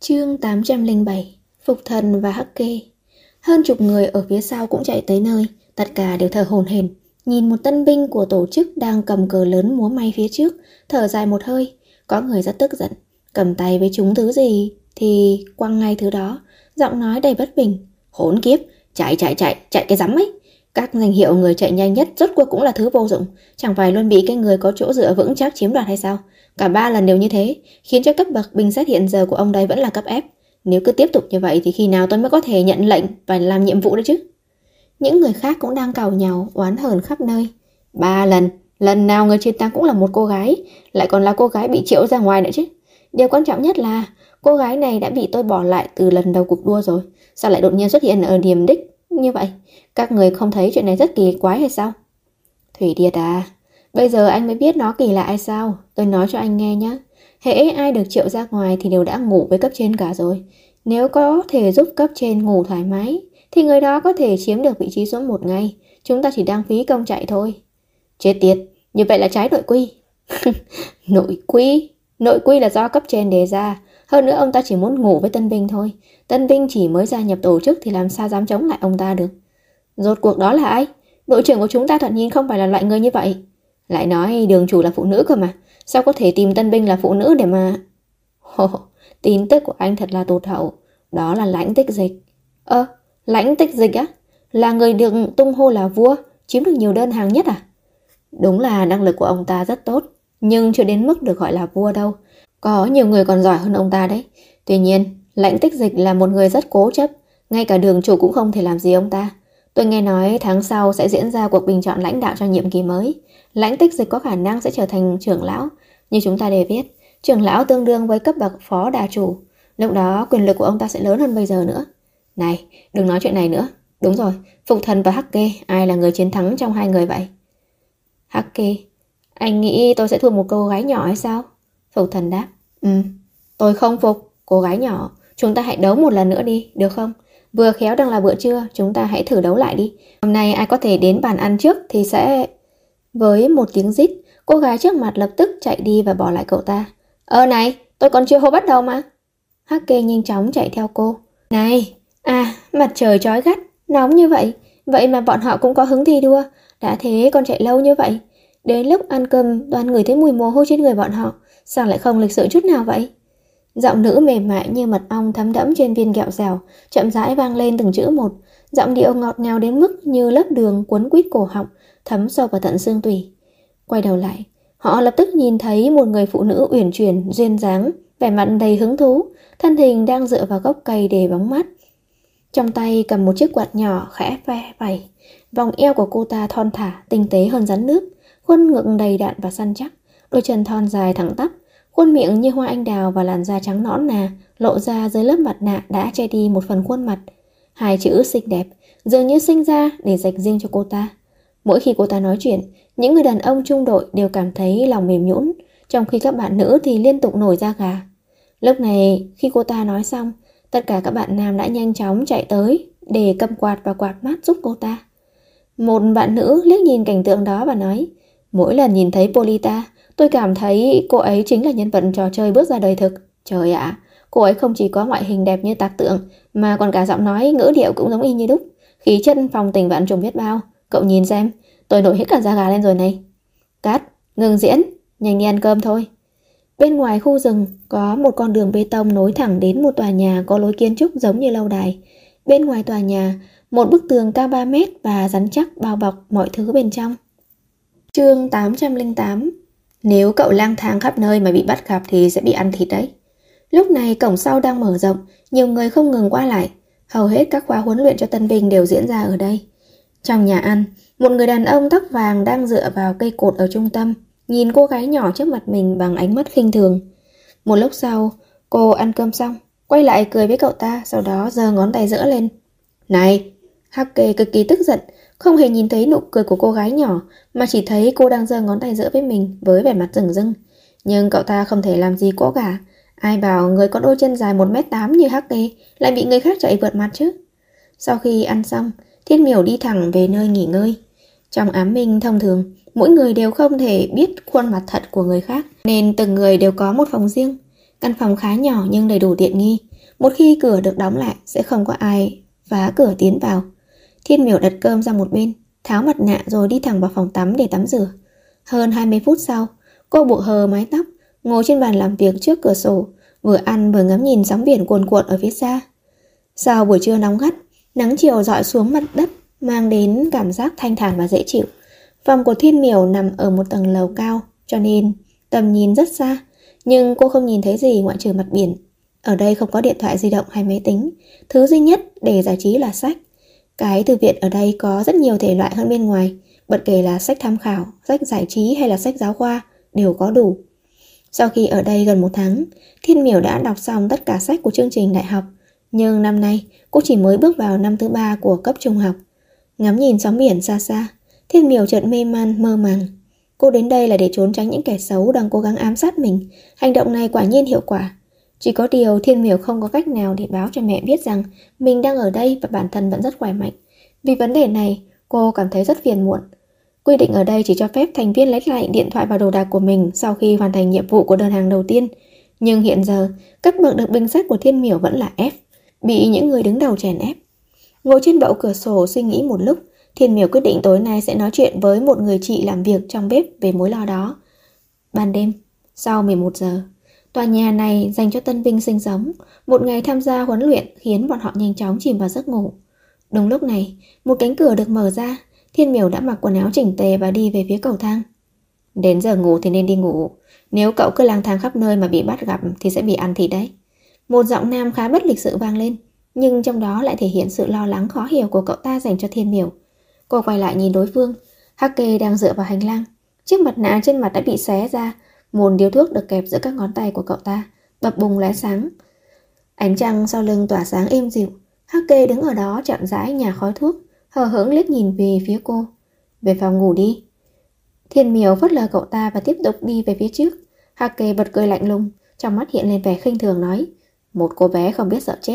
Chương 807. Phục thần và Hắc Kê. Hơn chục người ở phía sau cũng chạy tới nơi, tất cả đều thở hổn hển, nhìn một tân binh của tổ chức đang cầm cờ lớn múa may phía trước, thở dài một hơi. Có người rất tức giận, cầm tay với chúng thứ gì thì quăng ngay thứ đó, giọng nói đầy bất bình. Hỗn kiếp, chạy cái rắm ấy. Các danh hiệu người chạy nhanh nhất rốt cuộc cũng là thứ vô dụng, chẳng phải luôn bị cái người có chỗ dựa vững chắc chiếm đoạt hay sao? Cả 3 lần đều như thế, khiến cho cấp bậc binh xét hiện giờ của ông đây vẫn là cấp F. Nếu cứ tiếp tục như vậy thì khi nào tôi mới có thể nhận lệnh và làm nhiệm vụ đấy chứ? Những người khác cũng đang càu nhàu, oán hờn khắp nơi. 3 lần, lần nào người chiến thắng cũng là một cô gái, lại còn là cô gái bị triệu ra ngoài nữa chứ. Điều quan trọng nhất là cô gái này đã bị tôi bỏ lại từ lần đầu cuộc đua rồi, sao lại đột nhiên xuất hiện ở điểm đích như vậy? Các người không thấy chuyện này rất kỳ quái hay sao? Thủy Điệt à, bây giờ anh mới biết nó kỳ lạ hay sao? Tôi nói cho anh nghe nhé. Hễ ai được triệu ra ngoài thì đều đã ngủ với cấp trên cả rồi. Nếu có thể giúp cấp trên ngủ thoải mái thì người đó có thể chiếm được vị trí số 1 ngay. Chúng ta chỉ đang phí công chạy thôi. Chết tiệt, như vậy là trái nội quy. Nội quy? Nội quy là do cấp trên đề ra. Hơn nữa ông ta chỉ muốn ngủ với tân binh thôi. Tân binh chỉ mới gia nhập tổ chức thì làm sao dám chống lại ông ta được. Rốt cuộc đó là ai? Đội trưởng của chúng ta thoạt nhìn không phải là loại người như vậy. Lại nói đường chủ là phụ nữ cơ mà, sao có thể tìm tân binh là phụ nữ để mà... Tin tức của anh thật là tụt hậu. Đó là Lãnh Tích Dịch. Lãnh Tích Dịch á? Là người được tung hô là vua, chiếm được nhiều đơn hàng nhất à? Đúng là năng lực của ông ta rất tốt, nhưng chưa đến mức được gọi là vua đâu. Có nhiều người còn giỏi hơn ông ta đấy. Tuy nhiên, Lãnh Tích Dịch là một người rất cố chấp, ngay cả đường chủ cũng không thể làm gì ông ta. Tôi nghe nói tháng sau sẽ diễn ra cuộc bình chọn lãnh đạo cho nhiệm kỳ mới. Lãnh Tích Dịch có khả năng sẽ trở thành trưởng lão. Như chúng ta đều biết, trưởng lão tương đương với cấp bậc phó đà chủ. Lúc đó quyền lực của ông ta sẽ lớn hơn bây giờ nữa. Này, đừng nói chuyện này nữa. Đúng rồi, Phục Thần và Hắc Kê, ai là người chiến thắng trong hai người vậy? Hắc Kê, anh nghĩ tôi sẽ thua một cô gái nhỏ hay sao? Phục Thần đáp, tôi không phục. Cô gái nhỏ, chúng ta hãy đấu một lần nữa đi, được không? Vừa khéo đang là bữa trưa, chúng ta hãy thử đấu lại đi. Hôm nay ai có thể đến bàn ăn trước thì sẽ... Với một tiếng rít, cô gái trước mặt lập tức chạy đi và bỏ lại cậu ta. Này, tôi còn chưa hô bắt đầu mà. Hắc Kê nhanh chóng chạy theo cô. Này, mặt trời chói gắt, nóng như vậy. Vậy mà bọn họ cũng có hứng thi đua. Đã thế còn chạy lâu như vậy. Đến lúc ăn cơm toàn ngửi thấy mùi mồ hôi trên người bọn họ. Sao lại không lịch sự chút nào vậy? Giọng nữ mềm mại như mật ong thấm đẫm trên viên kẹo dẻo, chậm rãi vang lên từng chữ một. Giọng điệu ngọt ngào đến mức như lớp đường cuốn quýt cổ họng, thấm sâu vào tận xương tủy. Quay đầu lại, họ lập tức nhìn thấy một người phụ nữ uyển chuyển, duyên dáng, vẻ mặt đầy hứng thú, thân hình đang dựa vào gốc cây để bóng mát. Trong tay cầm một chiếc quạt nhỏ khẽ ve vẩy. Vòng eo của cô ta thon thả, tinh tế hơn rắn nước, khuôn ngực đầy đặn và săn chắc, đôi chân thon dài thẳng tắp, khuôn miệng như hoa anh đào và làn da trắng nõn nà lộ ra dưới lớp mặt nạ đã che đi một phần khuôn mặt. Hai chữ xinh đẹp dường như sinh ra để dành riêng cho cô ta. Mỗi khi cô ta nói chuyện, những người đàn ông trung đội đều cảm thấy lòng mềm nhũn, trong khi các bạn nữ thì liên tục nổi da gà. Lúc này, khi cô ta nói xong, tất cả các bạn nam đã nhanh chóng chạy tới để cầm quạt và quạt mát giúp cô ta. Một bạn nữ liếc nhìn cảnh tượng đó và nói, mỗi lần nhìn thấy Polita, tôi cảm thấy cô ấy chính là nhân vật trò chơi bước ra đời thực. Trời ạ, cô ấy không chỉ có ngoại hình đẹp như tạc tượng, mà còn cả giọng nói, ngữ điệu cũng giống y như đúc. Khí chất phong tình vạn trùng biết bao. Cậu nhìn xem, tôi nổi hết cả da gà lên rồi này. Cát, ngừng diễn, nhanh đi ăn cơm thôi. Bên ngoài khu rừng có một con đường bê tông nối thẳng đến một tòa nhà có lối kiến trúc giống như lâu đài. Bên ngoài tòa nhà, một bức tường cao 3 mét và rắn chắc bao bọc mọi thứ bên trong. Chương 808. Nếu cậu lang thang khắp nơi mà bị bắt gặp thì sẽ bị ăn thịt đấy. Lúc này cổng sau đang mở rộng, nhiều người không ngừng qua lại. Hầu hết các khóa huấn luyện cho tân binh đều diễn ra ở đây. Trong nhà ăn, một người đàn ông tóc vàng đang dựa vào cây cột ở trung tâm, nhìn cô gái nhỏ trước mặt mình bằng ánh mắt khinh thường. Một lúc sau, cô ăn cơm xong, quay lại cười với cậu ta, sau đó giơ ngón tay giở lên. Này! Hắc Kê cực kỳ tức giận, không hề nhìn thấy nụ cười của cô gái nhỏ, mà chỉ thấy cô đang giơ ngón tay giở với mình với vẻ mặt rừng rưng. Nhưng cậu ta không thể làm gì cô cả. Ai bảo người có đôi chân dài 1m8 như Hắc Kê lại bị người khác chạy vượt mặt chứ? Sau khi ăn xong, Thiên Miểu đi thẳng về nơi nghỉ ngơi. Trong ám minh thông thường, mỗi người đều không thể biết khuôn mặt thật của người khác, nên từng người đều có một phòng riêng. Căn phòng khá nhỏ nhưng đầy đủ tiện nghi. Một khi cửa được đóng lại sẽ không có ai phá cửa tiến vào. Thiên Miểu đặt cơm sang một bên, tháo mặt nạ rồi đi thẳng vào phòng tắm để tắm rửa. Hơn 20 phút sau, cô buộc hờ mái tóc, ngồi trên bàn làm việc trước cửa sổ, vừa ăn vừa ngắm nhìn sóng biển cuồn cuộn ở phía xa. Sau buổi trưa nóng gắt, nắng chiều rọi xuống mặt đất mang đến cảm giác thanh thản và dễ chịu. Phòng của Thiên Miểu nằm ở một tầng lầu cao, cho nên tầm nhìn rất xa, nhưng cô không nhìn thấy gì ngoại trừ mặt biển. Ở đây không có điện thoại di động hay máy tính, thứ duy nhất để giải trí là sách. Cái thư viện ở đây có rất nhiều thể loại hơn bên ngoài, bất kể là sách tham khảo, sách giải trí hay là sách giáo khoa, đều có đủ. Sau khi ở đây gần 1 tháng, Thiên Miểu đã đọc xong tất cả sách của chương trình đại học, nhưng năm nay cô chỉ mới bước vào năm thứ 3 của cấp trung học. Ngắm nhìn sóng biển xa xa, Thiên Miểu chợt mê man mơ màng. Cô đến đây là để trốn tránh những kẻ xấu đang cố gắng ám sát mình. Hành động này quả nhiên hiệu quả. Chỉ có điều Thiên Miểu không có cách nào để báo cho mẹ biết rằng mình đang ở đây và bản thân vẫn rất khỏe mạnh. Vì vấn đề này, cô cảm thấy rất phiền muộn. Quy định ở đây chỉ cho phép thành viên lấy lại điện thoại và đồ đạc của mình sau khi hoàn thành nhiệm vụ của đơn hàng đầu tiên. Nhưng hiện giờ, cấp bậc được bình xét của Thiên Miểu vẫn là F, bị những người đứng đầu chèn ép. Ngồi trên bậu cửa sổ suy nghĩ một lúc, Thiên Miểu quyết định tối nay sẽ nói chuyện với một người chị làm việc trong bếp về mối lo đó. Ban đêm, sau 11 giờ, tòa nhà này dành cho tân binh sinh sống. Một ngày tham gia huấn luyện khiến bọn họ nhanh chóng chìm vào giấc ngủ. Đúng lúc này, một cánh cửa được mở ra. Thiên Miểu đã mặc quần áo chỉnh tề và đi về phía cầu thang. Đến giờ ngủ thì nên đi ngủ. Nếu cậu cứ lang thang khắp nơi mà bị bắt gặp thì sẽ bị ăn thịt đấy. Một giọng nam khá bất lịch sự vang lên, nhưng trong đó lại thể hiện sự lo lắng khó hiểu của cậu ta dành cho Thiên Miểu. Cô quay lại nhìn đối phương. Hake đang dựa vào hành lang. Chiếc mặt nạ trên mặt đã bị xé ra. Một điếu thuốc được kẹp giữa các ngón tay của cậu ta, bập bùng lóe sáng. Ánh trăng sau lưng tỏa sáng êm dịu. Hake đứng ở đó chậm rãi nhả khói thuốc, hờ hững liếc nhìn về phía cô. Về phòng ngủ đi. Thiên Miểu phớt lờ cậu ta và tiếp tục đi về phía trước. Hake bật cười lạnh lùng, trong mắt hiện lên vẻ khinh thường nói: một cô bé không biết sợ chết.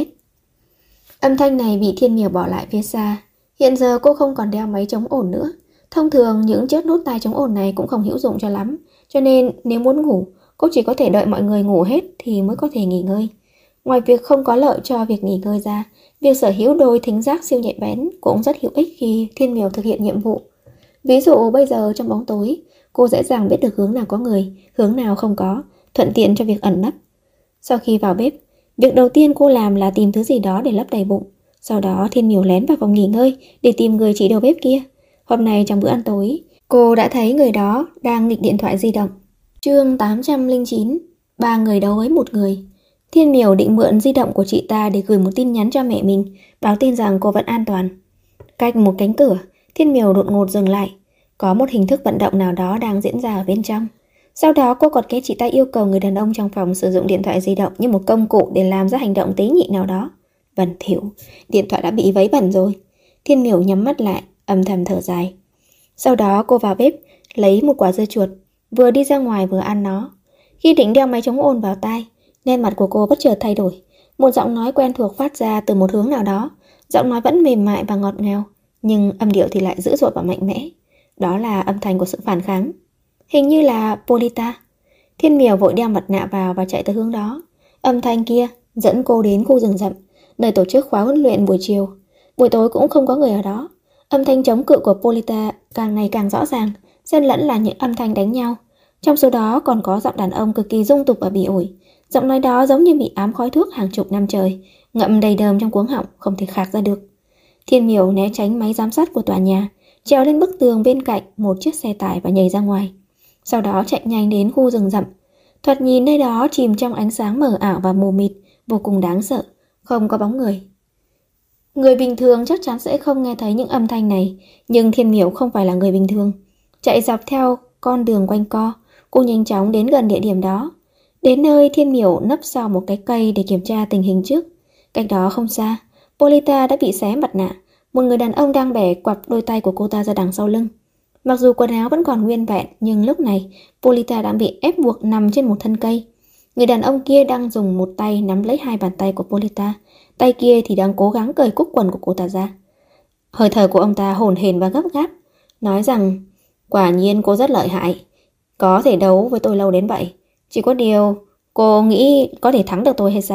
Âm thanh này bị Thiên Miểu bỏ lại phía xa. Hiện giờ cô không còn đeo máy chống ồn nữa. Thông thường những chiếc nút tai chống ồn này cũng không hữu dụng cho lắm, cho nên nếu muốn ngủ, cô chỉ có thể đợi mọi người ngủ hết thì mới có thể nghỉ ngơi. Ngoài việc không có lợi cho việc nghỉ ngơi ra, việc sở hữu đôi thính giác siêu nhạy bén cũng rất hữu ích khi Thiên Miểu thực hiện nhiệm vụ. Ví dụ bây giờ trong bóng tối, cô dễ dàng biết được hướng nào có người, hướng nào không có, thuận tiện cho việc ẩn nấp. Sau khi vào bếp, việc đầu tiên cô làm là tìm thứ gì đó để lấp đầy bụng. Sau đó Thiên Miểu lén vào phòng nghỉ ngơi để tìm người chị đầu bếp kia. Hôm nay trong bữa ăn tối, cô đã thấy người đó đang nghịch điện thoại di động. Chương 809, 3 người đấu với 1 người. Thiên Miểu định mượn di động của chị ta để gửi một tin nhắn cho mẹ mình, báo tin rằng cô vẫn an toàn. Cách một cánh cửa, Thiên Miểu đột ngột dừng lại. Có một hình thức vận động nào đó đang diễn ra ở bên trong. Sau đó cô còn nghe chị ta yêu cầu người đàn ông trong phòng sử dụng điện thoại di động như một công cụ để làm ra hành động tế nhị nào đó. Bẩn thỉu, điện thoại đã bị vấy bẩn rồi. Thiên Miểu nhắm mắt lại, âm thầm thở dài. Sau đó cô vào bếp, lấy một quả dưa chuột, vừa đi ra ngoài vừa ăn nó. Khi định đeo máy chống ồn vào tai, nét mặt của cô bất chợt thay đổi. Một giọng nói quen thuộc phát ra từ một hướng nào đó. Giọng nói vẫn mềm mại và ngọt ngào, nhưng âm điệu thì lại dữ dội và mạnh mẽ. Đó là âm thanh của sự phản kháng. Hình như là Polita. Thiên Miểu vội đeo mặt nạ vào và chạy tới hướng đó. Âm thanh kia dẫn cô đến khu rừng rậm, nơi tổ chức khóa huấn luyện buổi chiều. Buổi tối cũng không có người ở đó. Âm thanh chống cự của Polita càng ngày càng rõ ràng, xen lẫn là những âm thanh đánh nhau. Trong số đó còn có giọng đàn ông cực kỳ dung tục và bị ổi. Giọng nói đó giống như bị ám khói thuốc hàng chục năm trời, ngậm đầy đờm trong cuống họng, không thể khạc ra được. Thiên Miểu né tránh máy giám sát của tòa nhà, trèo lên bức tường bên cạnh một chiếc xe tải và nhảy ra ngoài. Sau đó chạy nhanh đến khu rừng rậm. Thoạt nhìn nơi đó chìm trong ánh sáng mờ ảo và mù mịt, vô cùng đáng sợ, không có bóng người. Người bình thường chắc chắn sẽ không nghe thấy những âm thanh này, nhưng Thiên Miểu không phải là người bình thường. Chạy dọc theo con đường quanh co, cô nhanh chóng đến gần địa điểm đó. Đến nơi, Thiên Miểu nấp sau một cái cây để kiểm tra tình hình trước. Cách đó không xa, Polita đã bị xé mặt nạ. Một người đàn ông đang bẻ quặp đôi tay của cô ta ra đằng sau lưng. Mặc dù quần áo vẫn còn nguyên vẹn, nhưng lúc này Polita đã bị ép buộc nằm trên một thân cây. Người đàn ông kia đang dùng một tay nắm lấy 2 bàn tay của Polita, tay kia thì đang cố gắng cởi cúc quần của cô ta ra. Hơi thở của ông ta hổn hển và gấp gáp, nói rằng: quả nhiên cô rất lợi hại, có thể đấu với tôi lâu đến vậy. Chỉ có điều, cô nghĩ có thể thắng được tôi hay sao?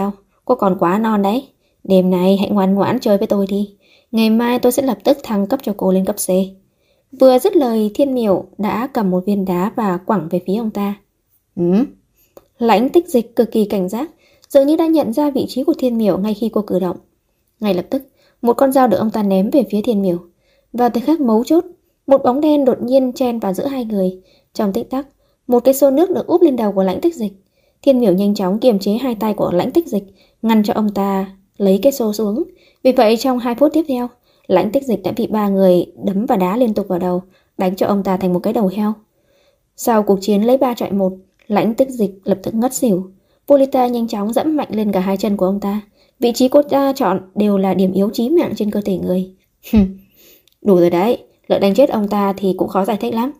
cô còn quá non đấy. Đêm nay hãy ngoan ngoãn chơi với tôi đi. Ngày mai tôi sẽ lập tức thăng cấp cho cô lên cấp C. Vừa dứt lời, Thiên Miểu đã cầm một viên đá và quẳng về phía ông ta. Lãnh Tích Dịch cực kỳ cảnh giác, dường như đã nhận ra vị trí của Thiên Miểu ngay khi cô cử động. Ngay lập tức, một con dao được ông ta ném về phía Thiên Miểu. Vào thời khắc mấu chốt, một bóng đen đột nhiên chen vào giữa hai người. Trong tích tắc, một cái xô nước được úp lên đầu của Lãnh Tích Dịch. Thiên Miểu nhanh chóng kiềm chế hai tay của Lãnh Tích Dịch, ngăn cho ông ta lấy cái xô xuống. Vì vậy trong 2 phút tiếp theo, Lãnh Tích Dịch đã bị 3 người đấm và đá liên tục vào đầu, đánh cho ông ta thành một cái đầu heo. Sau cuộc chiến lấy 3 chọi 1, Lãnh Tích Dịch lập tức ngất xỉu. Polita nhanh chóng dẫm mạnh lên cả hai chân của ông ta. Vị trí cô ta chọn đều là điểm yếu chí mạng trên cơ thể người. Đủ rồi đấy, lỡ đánh chết ông ta thì cũng khó giải thích lắm.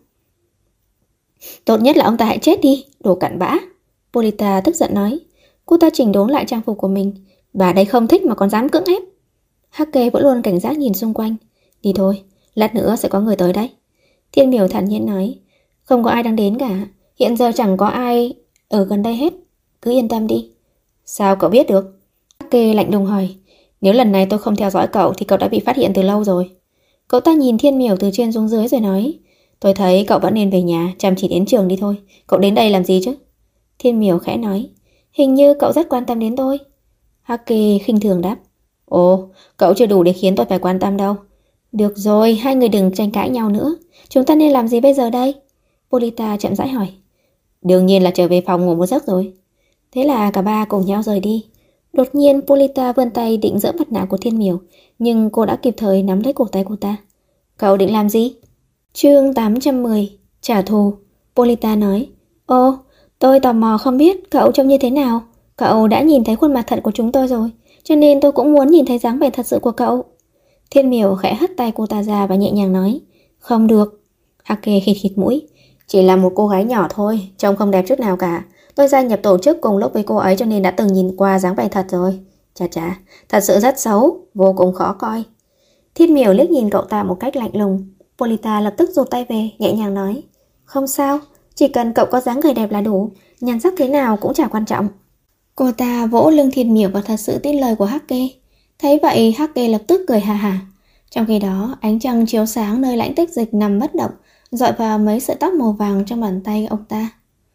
Tốt nhất là ông ta hãy chết đi, đồ cặn bã. Polita tức giận nói. Cô ta chỉnh đốn lại trang phục của mình. Bà đây không thích mà còn dám cưỡng ép. Hake vẫn luôn cảnh giác nhìn xung quanh. Đi thôi, lát nữa sẽ có người tới đấy. Thiên Miểu thản nhiên nói. Không có ai đang đến cả. Hiện giờ chẳng có ai ở gần đây hết. Cứ yên tâm đi. Sao cậu biết được? Hake lạnh lùng hỏi. Nếu lần này tôi không theo dõi cậu thì cậu đã bị phát hiện từ lâu rồi. Cậu ta nhìn Thiên Miểu từ trên xuống dưới rồi nói. Tôi thấy cậu vẫn nên về nhà, chăm chỉ đến trường đi thôi. Cậu đến đây làm gì chứ? Thiên Miểu khẽ nói. Hình như cậu rất quan tâm đến tôi. Hake khinh thường đáp. Ồ, cậu chưa đủ để khiến tôi phải quan tâm đâu. Được rồi, hai người đừng tranh cãi nhau nữa. Chúng ta nên làm gì bây giờ đây? Polita chậm rãi hỏi. Đương nhiên là trở về phòng ngủ một giấc rồi. Thế là cả ba cùng nhau rời đi. Đột nhiên Polita vươn tay định giỡ mặt nạ của Thiên Miểu, nhưng cô đã kịp thời nắm lấy cổ tay cô ta. Cậu định làm gì? Chương 810. Trả thù. Polita nói. Ồ, tôi tò mò không biết cậu trông như thế nào. Cậu đã nhìn thấy khuôn mặt thật của chúng tôi rồi, cho nên tôi cũng muốn nhìn thấy dáng vẻ thật sự của cậu. Thiên Miểu khẽ hất tay cô ta ra và nhẹ nhàng nói. Không được. Hake khịt khịt mũi. Chỉ là một cô gái nhỏ thôi, trông không đẹp chút nào cả. Tôi gia nhập tổ chức cùng lúc với cô ấy cho nên đã từng nhìn qua dáng vẻ thật rồi. Chà chà, thật sự rất xấu, vô cùng khó coi. Thiên Miểu liếc nhìn cậu ta một cách lạnh lùng. Polita lập tức rụt tay về, nhẹ nhàng nói. Không sao, chỉ cần cậu có dáng người đẹp là đủ, nhan sắc thế nào cũng chả quan trọng. Cô ta vỗ lưng Thiên Miểu và thật sự tin lời của Hake. Thấy vậy Hake lập tức cười hà hà. Trong khi đó ánh trăng chiếu sáng nơi Lãnh Tích Dịch nằm bất động, dọi vào mấy sợi tóc màu vàng trong bàn tay ông ta.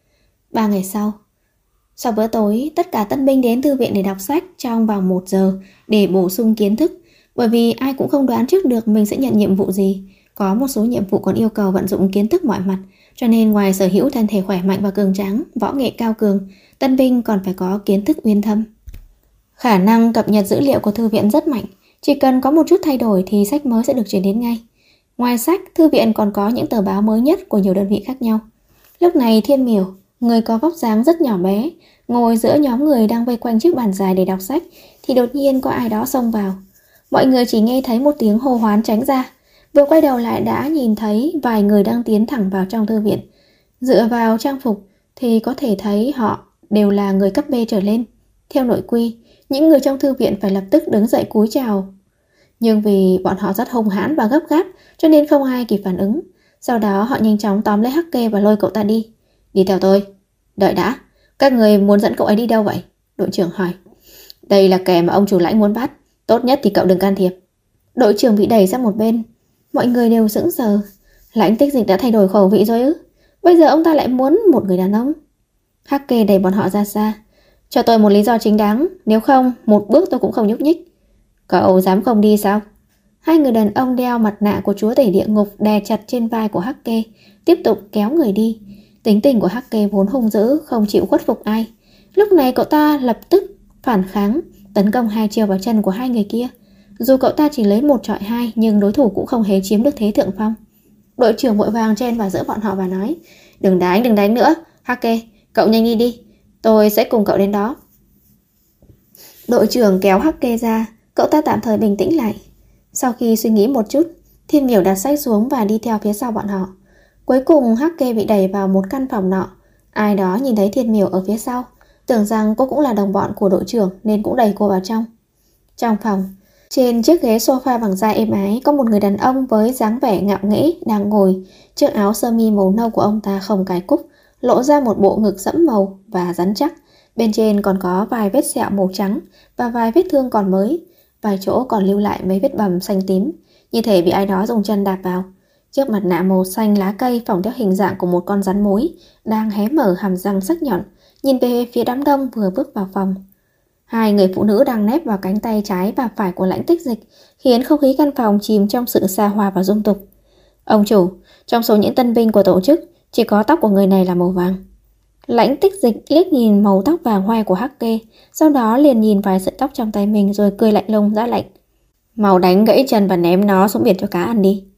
3 ngày sau bữa tối, tất cả tân binh đến thư viện để đọc sách trong vòng 1 giờ để bổ sung kiến thức, bởi vì ai cũng không đoán trước được mình sẽ nhận nhiệm vụ gì. Có một số nhiệm vụ còn yêu cầu vận dụng kiến thức mọi mặt, cho nên ngoài sở hữu thân thể khỏe mạnh và cường tráng, võ nghệ cao cường, tân binh còn phải có kiến thức uyên thâm. Khả năng cập nhật dữ liệu của thư viện rất mạnh, chỉ cần có một chút thay đổi thì sách mới sẽ được chuyển đến ngay. Ngoài sách, thư viện còn có những tờ báo mới nhất của nhiều đơn vị khác nhau. Lúc này Thiên Miểu, người có vóc dáng rất nhỏ bé, ngồi giữa nhóm người đang vây quanh chiếc bàn dài để đọc sách, thì đột nhiên có ai đó xông vào. Mọi người chỉ nghe thấy một tiếng hô hoán tránh ra. Vừa quay đầu lại đã nhìn thấy vài người đang tiến thẳng vào trong thư viện. Dựa vào trang phục thì có thể thấy họ đều là người cấp B trở lên. Theo nội quy, những người trong thư viện phải lập tức đứng dậy cúi chào. Nhưng vì bọn họ rất hung hãn và gấp gáp, cho nên không ai kịp phản ứng. Sau đó họ nhanh chóng tóm lấy Hake và lôi cậu ta đi. Đi theo tôi. Đợi đã, các người muốn dẫn cậu ấy đi đâu vậy? Đội trưởng hỏi. Đây là kẻ mà ông chủ Lãnh muốn bắt. Tốt nhất thì cậu đừng can thiệp. Đội trưởng bị đẩy sang một bên. Mọi người đều sững sờ. Lãnh Tích Dịch đã thay đổi khẩu vị rồi ư? Bây giờ ông ta lại muốn một người đàn ông. Hake đẩy bọn họ ra xa. Cho tôi một lý do chính đáng, nếu không một bước tôi cũng không nhúc nhích. Cậu dám không đi sao? Hai người đàn ông đeo mặt nạ của chúa tể địa ngục đè chặt trên vai của Hake, tiếp tục kéo người đi. Tính tình của Hake vốn hung dữ, không chịu khuất phục ai. Lúc này cậu ta lập tức phản kháng, tấn công 2 chiêu vào chân của hai người kia. Dù cậu ta chỉ lấy 1 chọi 2, nhưng đối thủ cũng không hề chiếm được thế thượng phong. Đội trưởng vội vàng chen vào giữa bọn họ và nói. Đừng đánh nữa. Hake, cậu nhanh đi đi. Tôi sẽ cùng cậu đến đó. Đội trưởng kéo Hake ra. Cậu ta tạm thời bình tĩnh lại. Sau khi suy nghĩ một chút, Thiên Miểu đặt sách xuống và đi theo phía sau bọn họ. Cuối cùng Hake bị đẩy vào một căn phòng nọ. Ai đó nhìn thấy Thiên Miểu ở phía sau, tưởng rằng cô cũng là đồng bọn của đội trưởng nên cũng đẩy cô vào trong. Trong phòng, trên chiếc ghế sofa bằng da êm ái có một người đàn ông với dáng vẻ ngạo nghễ đang ngồi. Chiếc áo sơ mi màu nâu của ông ta không cài cúc, lộ ra một bộ ngực sẫm màu và rắn chắc. Bên trên còn có vài vết sẹo màu trắng và vài vết thương còn mới, vài chỗ còn lưu lại mấy vết bầm xanh tím, như thể bị ai đó dùng chân đạp vào. Chiếc mặt nạ màu xanh lá cây phỏng theo hình dạng của một con rắn mối đang hé mở hàm răng sắc nhọn, nhìn về phía đám đông vừa bước vào phòng. Hai người phụ nữ đang nép vào cánh tay trái và phải của Lãnh Tích Dịch, khiến không khí căn phòng chìm trong sự xa hoa và dung tục. Ông chủ, trong số những tân binh của tổ chức, chỉ có tóc của người này là màu vàng. Lãnh Tích Dịch liếc nhìn màu tóc vàng hoe của Hắc Kê, sau đó liền nhìn vài sợi tóc trong tay mình rồi cười lạnh lùng ra lệnh. Mau đánh gãy chân và ném nó xuống biển cho cá ăn đi.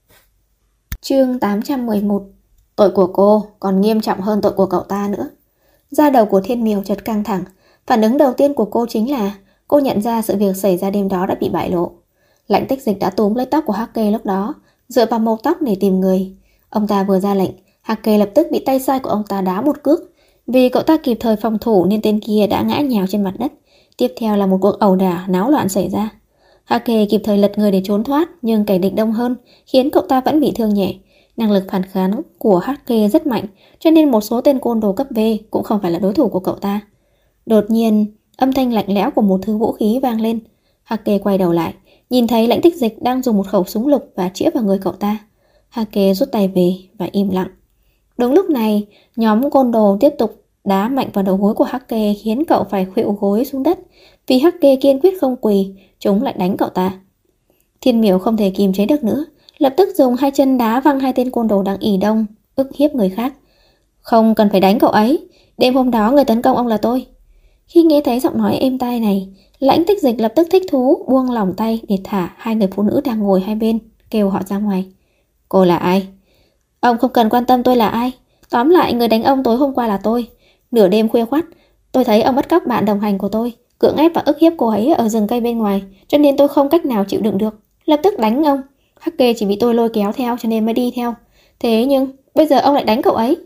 Chương 811. Tội của cô còn nghiêm trọng hơn tội của cậu ta nữa. Da đầu của Thiên Miểu chợt căng thẳng. Phản ứng đầu tiên của cô chính là cô nhận ra sự việc xảy ra đêm đó đã bị bại lộ. Lãnh Tích Dịch đã túm lấy tóc của Hắc Kê lúc đó, dựa vào màu tóc để tìm người. Ông ta vừa ra lệnh, Hắc Kê lập tức bị tay sai của ông ta đá một cước. Vì cậu ta kịp thời phòng thủ nên tên kia đã ngã nhào trên mặt đất. Tiếp theo là một cuộc ẩu đả náo loạn xảy ra. Hắc Kê kịp thời lật người để trốn thoát, nhưng kẻ địch đông hơn khiến cậu ta vẫn bị thương nhẹ. Năng lực phản kháng của Hắc Kê rất mạnh, cho nên một số tên côn đồ cấp V cũng không phải là đối thủ của cậu ta. Đột nhiên, âm thanh lạnh lẽo của một thứ vũ khí vang lên. Hắc Kê quay đầu lại, nhìn thấy Lãnh Tích Dịch đang dùng một khẩu súng lục và chĩa vào người cậu ta. Hắc Kê rút tay về và im lặng. Đúng lúc này, nhóm côn đồ tiếp tục đá mạnh vào đầu gối của Hắc Kê, khiến cậu phải khuỵu gối xuống đất. Vì Hắc Kê kiên quyết không quỳ, chúng lại đánh cậu ta. Thiên Miểu không thể kìm chế được nữa, lập tức dùng hai chân đá văng hai tên côn đồ đang ỉ đông, ức hiếp người khác. Không cần phải đánh cậu ấy, đêm hôm đó người tấn công ông là tôi. Khi nghe thấy giọng nói êm tai này, Lãnh Tích Dịch lập tức thích thú buông lỏng tay để thả hai người phụ nữ đang ngồi hai bên, kêu họ ra ngoài. Cô là ai? Ông không cần quan tâm tôi là ai. Tóm lại, người đánh ông tối hôm qua là tôi. Nửa đêm khuya khoắt, tôi thấy ông bắt cóc bạn đồng hành của tôi, cưỡng ép và ức hiếp cô ấy ở rừng cây bên ngoài, cho nên tôi không cách nào chịu đựng được, lập tức đánh ông. Hắc Kê chỉ bị tôi lôi kéo theo cho nên mới đi theo. Thế nhưng bây giờ ông lại đánh cậu ấy.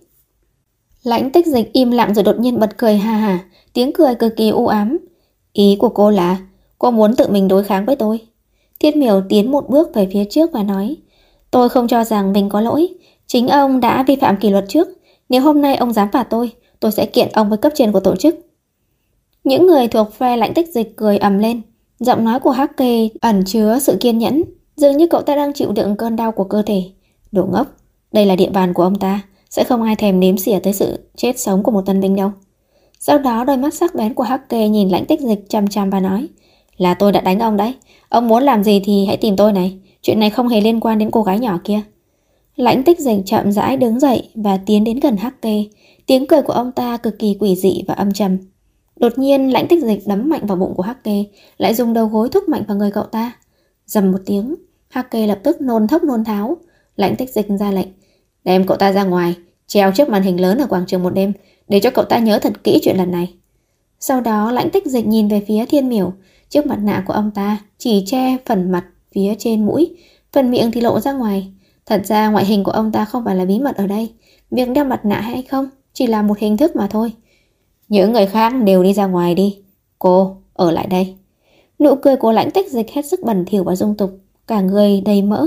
Lãnh Tích Dịch im lặng rồi đột nhiên bật cười ha ha, tiếng cười cực kỳ u ám. Ý của cô là cô muốn tự mình đối kháng với tôi? Thiên Miểu tiến một bước về phía trước và nói, tôi không cho rằng mình có lỗi. Chính ông đã vi phạm kỷ luật trước. Nếu hôm nay ông dám phạt tôi sẽ kiện ông với cấp trên của tổ chức. Những người thuộc phe Lãnh Tích Dịch cười ầm lên. Giọng nói của Hắc Kê ẩn chứa sự kiên nhẫn, dường như cậu ta đang chịu đựng cơn đau của cơ thể. Đồ ngốc, đây là địa bàn của ông ta, sẽ không ai thèm nếm xỉa tới sự chết sống của một tân binh đâu. Sau đó đôi mắt sắc bén của Hắc Kê nhìn Lãnh Tích Dịch chằm chằm và nói, là tôi đã đánh ông đấy. Ông muốn làm gì thì hãy tìm tôi này. Chuyện này không hề liên quan đến cô gái nhỏ kia. Lãnh Tích Dịch chậm rãi đứng dậy và tiến đến gần Hắc Kê. Tiếng cười của ông ta cực kỳ quỷ dị và âm trầm. Đột nhiên Lãnh Tích Dịch đấm mạnh vào bụng của Hắc Kê, lại dùng đầu gối thúc mạnh vào người cậu ta. Rầm một tiếng, Hắc Kê lập tức nôn thốc nôn tháo. Lãnh Tích Dịch ra lệnh, đem cậu ta ra ngoài, treo trước màn hình lớn ở quảng trường một đêm, để cho cậu ta nhớ thật kỹ chuyện lần này. Sau đó Lãnh Tích Dịch nhìn về phía Thiên Miểu. Chiếc mặt nạ của ông ta chỉ che phần mặt phía trên mũi, phần miệng thì lộ ra ngoài. Thật ra ngoại hình của ông ta không phải là bí mật ở đây. Việc đeo mặt nạ hay không chỉ là một hình thức mà thôi. Những người khác đều đi ra ngoài đi, cô ở lại đây. Nụ cười của Lãnh Tích Dịch hết sức bẩn thỉu và dung tục, cả người đầy mỡ.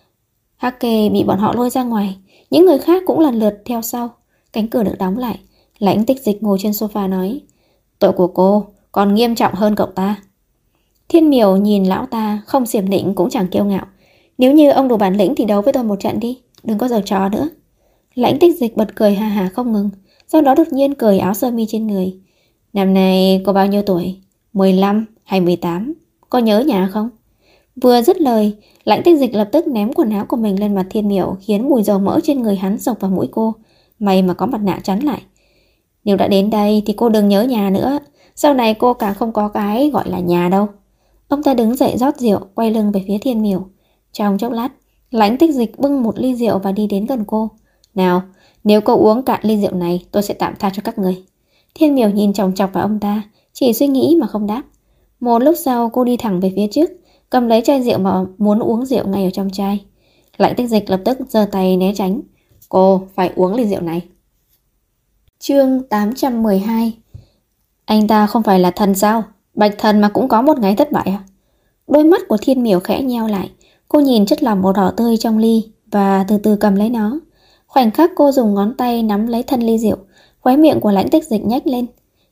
Hắc Kê bị bọn họ lôi ra ngoài, những người khác cũng lần lượt theo sau. Cánh cửa được đóng lại. Lãnh Tích Dịch ngồi trên sofa nói, tội của cô còn nghiêm trọng hơn cậu ta. Thiên Miểu nhìn lão ta, không xiểm nịnh cũng chẳng kiêu ngạo. Nếu như ông đủ bản lĩnh thì đấu với tôi một trận đi, đừng có giở trò nữa. Lãnh Tích Dịch bật cười ha ha không ngừng, sau đó đột nhiên cởi áo sơ mi trên người. Năm nay cô bao nhiêu tuổi? 15 hay 18? Có nhớ nhà không? Vừa dứt lời, Lãnh Tích Dịch lập tức ném quần áo của mình lên mặt Thiên Miểu, khiến mùi dầu mỡ trên người hắn xộc vào mũi cô. May mà có mặt nạ chắn lại. Nếu đã đến đây thì cô đừng nhớ nhà nữa, sau này cô càng không có cái gọi là nhà đâu. Ông ta đứng dậy rót rượu, quay lưng về phía Thiên Miểu. Trong chốc lát, Lãnh Tích Dịch bưng một ly rượu và đi đến gần cô. Nào, nếu cô uống cạn ly rượu này, tôi sẽ tạm tha cho các người. Thiên Miểu nhìn chòng chọc vào ông ta, chỉ suy nghĩ mà không đáp. Một lúc sau cô đi thẳng về phía trước, cầm lấy chai rượu mà muốn uống rượu ngay ở trong chai. Lãnh Tích Dịch lập tức giơ tay né tránh. Cô phải uống ly rượu này. Chương 812. Anh ta không phải là thần sao? Bạch thần mà cũng có một ngày thất bại à? Đôi mắt của Thiên Miểu khẽ nheo lại. Cô nhìn chất lỏng màu đỏ tươi trong ly và từ từ cầm lấy nó. Khoảnh khắc cô dùng ngón tay nắm lấy thân ly rượu, khóe miệng của Lãnh Tích Dịch nhếch lên.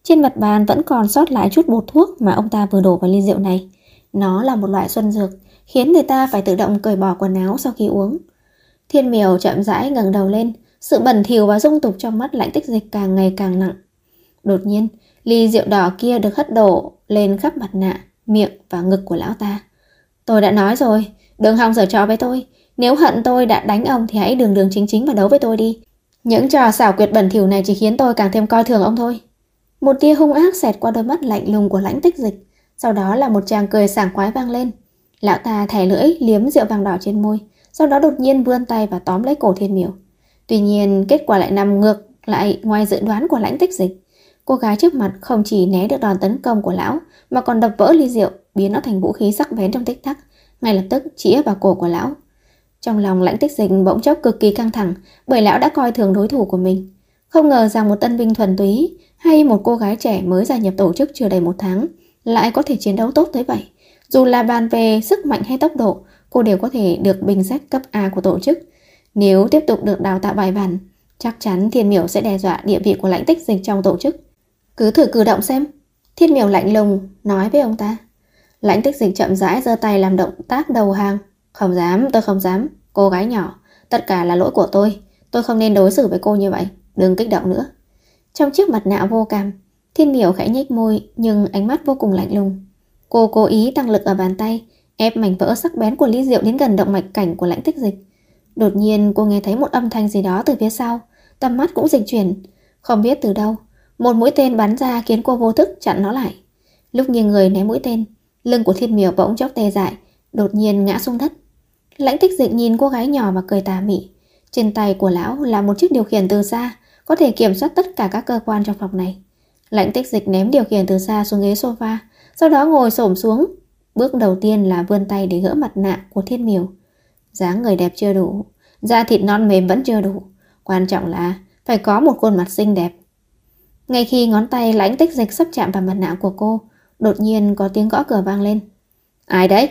Trên mặt bàn vẫn còn sót lại chút bột thuốc mà ông ta vừa đổ vào ly rượu này. Nó là một loại xuân dược, khiến người ta phải tự động cởi bỏ quần áo sau khi uống. Thiên Miểu chậm rãi ngẩng đầu lên, sự bẩn thỉu và dung tục trong mắt Lãnh Tích Dịch càng ngày càng nặng. Đột nhiên, ly rượu đỏ kia được hất đổ lên khắp mặt nạ, miệng và ngực của lão ta. Tôi đã nói rồi, đừng hòng giở trò với tôi. Nếu hận tôi đã đánh ông thì hãy đường đường chính chính mà đấu với tôi đi. Những trò xảo quyệt bẩn thỉu này chỉ khiến tôi càng thêm coi thường ông thôi. Một tia hung ác xẹt qua đôi mắt lạnh lùng của Lãnh Tích Dịch. Sau đó là một tràng cười sảng khoái vang lên. Lão ta thè lưỡi liếm rượu vàng đỏ trên môi, sau đó đột nhiên vươn tay và tóm lấy cổ Thiên Miểu. Tuy nhiên kết quả lại nằm ngược lại ngoài dự đoán của Lãnh Tích Dịch. Cô gái trước mặt không chỉ né được đòn tấn công của lão mà còn đập vỡ ly rượu, biến nó thành vũ khí sắc bén trong tích tắc, ngay lập tức chĩa vào cổ của lão. Trong lòng Lãnh Tích Dịch bỗng chốc cực kỳ căng thẳng, bởi lão đã coi thường đối thủ của mình. Không ngờ rằng một tân binh thuần túy hay một cô gái trẻ mới gia nhập tổ chức chưa đầy 1 tháng lại có thể chiến đấu tốt tới vậy. Dù là bàn về sức mạnh hay tốc độ, cô đều có thể được bình xét cấp A của tổ chức. Nếu tiếp tục được đào tạo bài bản, chắc chắn Thiên Miểu sẽ đe dọa địa vị của Lãnh Tích Dịch trong tổ chức. Cứ thử cử động xem, Thiên Miểu lạnh lùng nói với ông ta. Lãnh Tích Dịch chậm rãi giơ tay làm động tác đầu hàng. Không dám, tôi không dám, cô gái nhỏ, tất cả là lỗi của tôi không nên đối xử với cô như vậy, đừng kích động nữa. Trong chiếc mặt nạ vô cảm, Thiên Miểu khẽ nhếch môi nhưng ánh mắt vô cùng lạnh lùng. Cô cố ý tăng lực ở bàn tay, ép mảnh vỡ sắc bén của ly rượu đến gần động mạch cảnh của Lãnh Tích Dịch. Đột nhiên cô nghe thấy một âm thanh gì đó từ phía sau, tầm mắt cũng dịch chuyển. Không biết từ đâu, một mũi tên bắn ra khiến cô vô thức chặn nó lại. Lúc nghiêng người né mũi tên, lưng của Thiên Miểu bỗng chốc tê dại, đột nhiên ngã xuống đất. Lãnh Tích Dịch nhìn cô gái nhỏ và cười tà mị. Trên tay của lão là một chiếc điều khiển từ xa, có thể kiểm soát tất cả các cơ quan trong phòng này. Lãnh Tích Dịch ném điều khiển từ xa xuống ghế sofa, sau đó ngồi xổm xuống. Bước đầu tiên là vươn tay để gỡ mặt nạ của Thiên Miểu. Dáng người đẹp chưa đủ, da thịt non mềm vẫn chưa đủ, quan trọng là phải có một khuôn mặt xinh đẹp. Ngay khi ngón tay Lãnh Tích Dịch sắp chạm vào mặt nạ của cô, đột nhiên có tiếng gõ cửa vang lên. Ai đấy?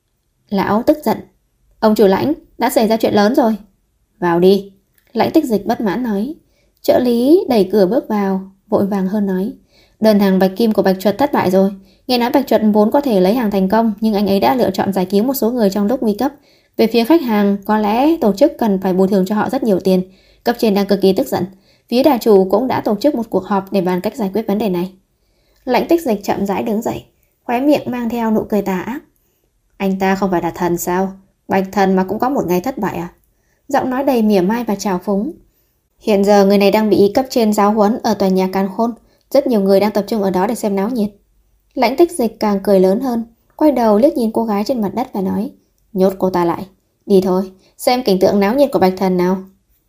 Lão tức giận. Ông chủ Lãnh, đã xảy ra chuyện lớn rồi. Vào đi. Lãnh Tích Dịch bất mãn nói. Trợ lý đẩy cửa bước vào, vội vàng hơn nói. Đơn hàng bạch kim của Bạch Chuột thất bại rồi. Nghe nói Bạch Chuột vốn có thể lấy hàng thành công, nhưng anh ấy đã lựa chọn giải cứu một số người trong lúc nguy cấp. Về phía khách hàng, có lẽ tổ chức cần phải bồi thường cho họ rất nhiều tiền. Cấp trên đang cực kỳ tức giận. Phía đà chủ cũng đã tổ chức một cuộc họp để bàn cách giải quyết vấn đề này. Lãnh Tích Dịch chậm rãi đứng dậy, khóe miệng mang theo nụ cười tà ác. Anh ta không phải là thần sao? Bạch thần mà cũng có một ngày thất bại à? Giọng nói đầy mỉa mai và trào phúng. Hiện giờ người này đang bị cấp trên giáo huấn ở tòa nhà Càn Khôn. Rất nhiều người đang tập trung ở đó để xem náo nhiệt. Lãnh Tích Dịch càng cười lớn hơn, quay đầu liếc nhìn cô gái trên mặt đất và nói. Nhốt cô ta lại. Đi thôi, xem cảnh tượng náo nhiệt của Bạch thần nào.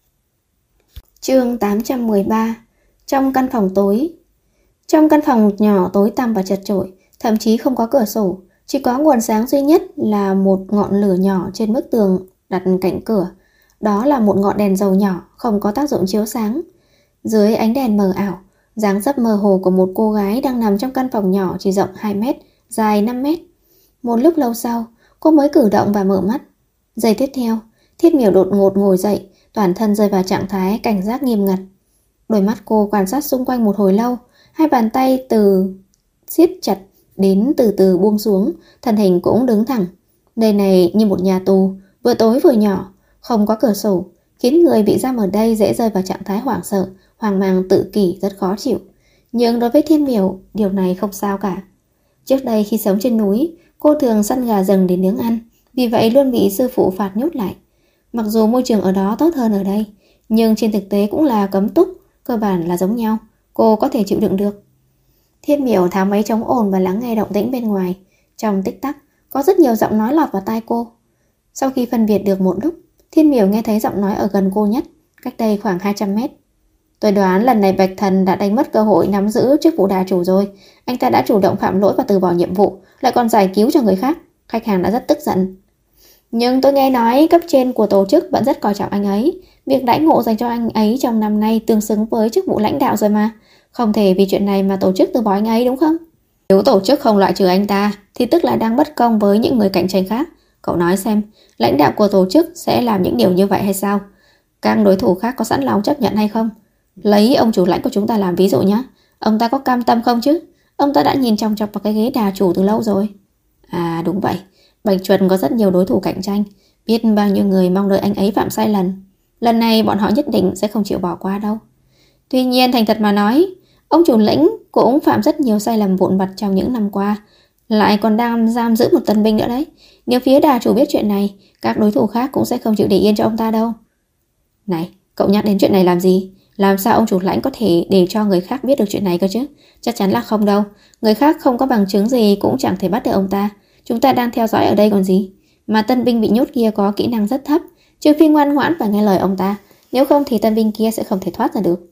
Chương 813. Trong căn phòng tối. Trong căn phòng nhỏ tối tăm và chật chội, thậm chí không có cửa sổ, chỉ có nguồn sáng duy nhất là một ngọn lửa nhỏ trên bức tường đặt cạnh cửa. Đó là một ngọn đèn dầu nhỏ, không có tác dụng chiếu sáng. Dưới ánh đèn mờ ảo, dáng dấp mơ hồ của một cô gái đang nằm trong căn phòng nhỏ chỉ rộng 2 mét, dài 5 mét. Một lúc lâu sau, cô mới cử động và mở mắt. Giây tiếp theo, Thiết Miểu đột ngột ngồi dậy, toàn thân rơi vào trạng thái cảnh giác nghiêm ngặt. Đôi mắt cô quan sát xung quanh một hồi lâu, hai bàn tay từ siết chặt đến từ từ buông xuống, thân hình cũng đứng thẳng. Nơi này như một nhà tù, vừa tối vừa nhỏ, không có cửa sổ, khiến người bị giam ở đây dễ rơi vào trạng thái hoảng sợ, hoang mang tự kỷ rất khó chịu. Nhưng đối với Thiên Miểu, điều này không sao cả. Trước đây khi sống trên núi, cô thường săn gà rừng để nướng ăn, vì vậy luôn bị sư phụ phạt nhốt lại. Mặc dù môi trường ở đó tốt hơn ở đây, nhưng trên thực tế cũng là cấm túc, cơ bản là giống nhau, cô có thể chịu đựng được. Thiên Miểu tháo máy chống ồn và lắng nghe động tĩnh bên ngoài. Trong tích tắc, có rất nhiều giọng nói lọt vào tai cô. Sau khi phân biệt được một lúc, Thiên Miểu nghe thấy giọng nói ở gần cô nhất, cách đây khoảng 200 mét. Tôi đoán lần này Bạch Thần đã đánh mất cơ hội nắm giữ chức vụ đà chủ rồi. Anh ta đã chủ động phạm lỗi và từ bỏ nhiệm vụ, lại còn giải cứu cho người khác. Khách hàng đã rất tức giận. Nhưng tôi nghe nói cấp trên của tổ chức vẫn rất coi trọng anh ấy. Việc đãi ngộ dành cho anh ấy trong năm nay tương xứng với chức vụ lãnh đạo rồi mà. Không thể vì chuyện này mà tổ chức từ bỏ anh ấy đúng không? Nếu tổ chức không loại trừ anh ta thì tức là đang bất công với những người cạnh tranh khác. Cậu nói xem, lãnh đạo của tổ chức sẽ làm những điều như vậy hay sao? Các đối thủ khác có sẵn lòng chấp nhận hay không? Lấy ông chủ lãnh của chúng ta làm ví dụ nhé. Ông ta có cam tâm không chứ? Ông ta đã nhìn chòng chọc vào cái ghế đà chủ từ lâu rồi. À đúng vậy, Bạch Chuẩn có rất nhiều đối thủ cạnh tranh, biết bao nhiêu người mong đợi anh ấy phạm sai lầm. Lần này bọn họ nhất định sẽ không chịu bỏ qua đâu. Tuy nhiên thành thật mà nói, ông chủ lĩnh cũng phạm rất nhiều sai lầm vụn vặt trong những năm qua, lại còn đang giam giữ một tân binh nữa đấy. Nếu phía đà chủ biết chuyện này, các đối thủ khác cũng sẽ không chịu để yên cho ông ta đâu. Này, cậu nhắc đến chuyện này làm gì? Làm sao ông chủ lãnh có thể để cho người khác biết được chuyện này cơ chứ? Chắc chắn là không đâu. Người khác không có bằng chứng gì cũng chẳng thể bắt được ông ta. Chúng ta đang theo dõi ở đây còn gì. Mà tân binh bị nhốt kia có kỹ năng rất thấp, trừ phi ngoan ngoãn và nghe lời ông ta. Nếu không thì tân binh kia sẽ không thể thoát ra được.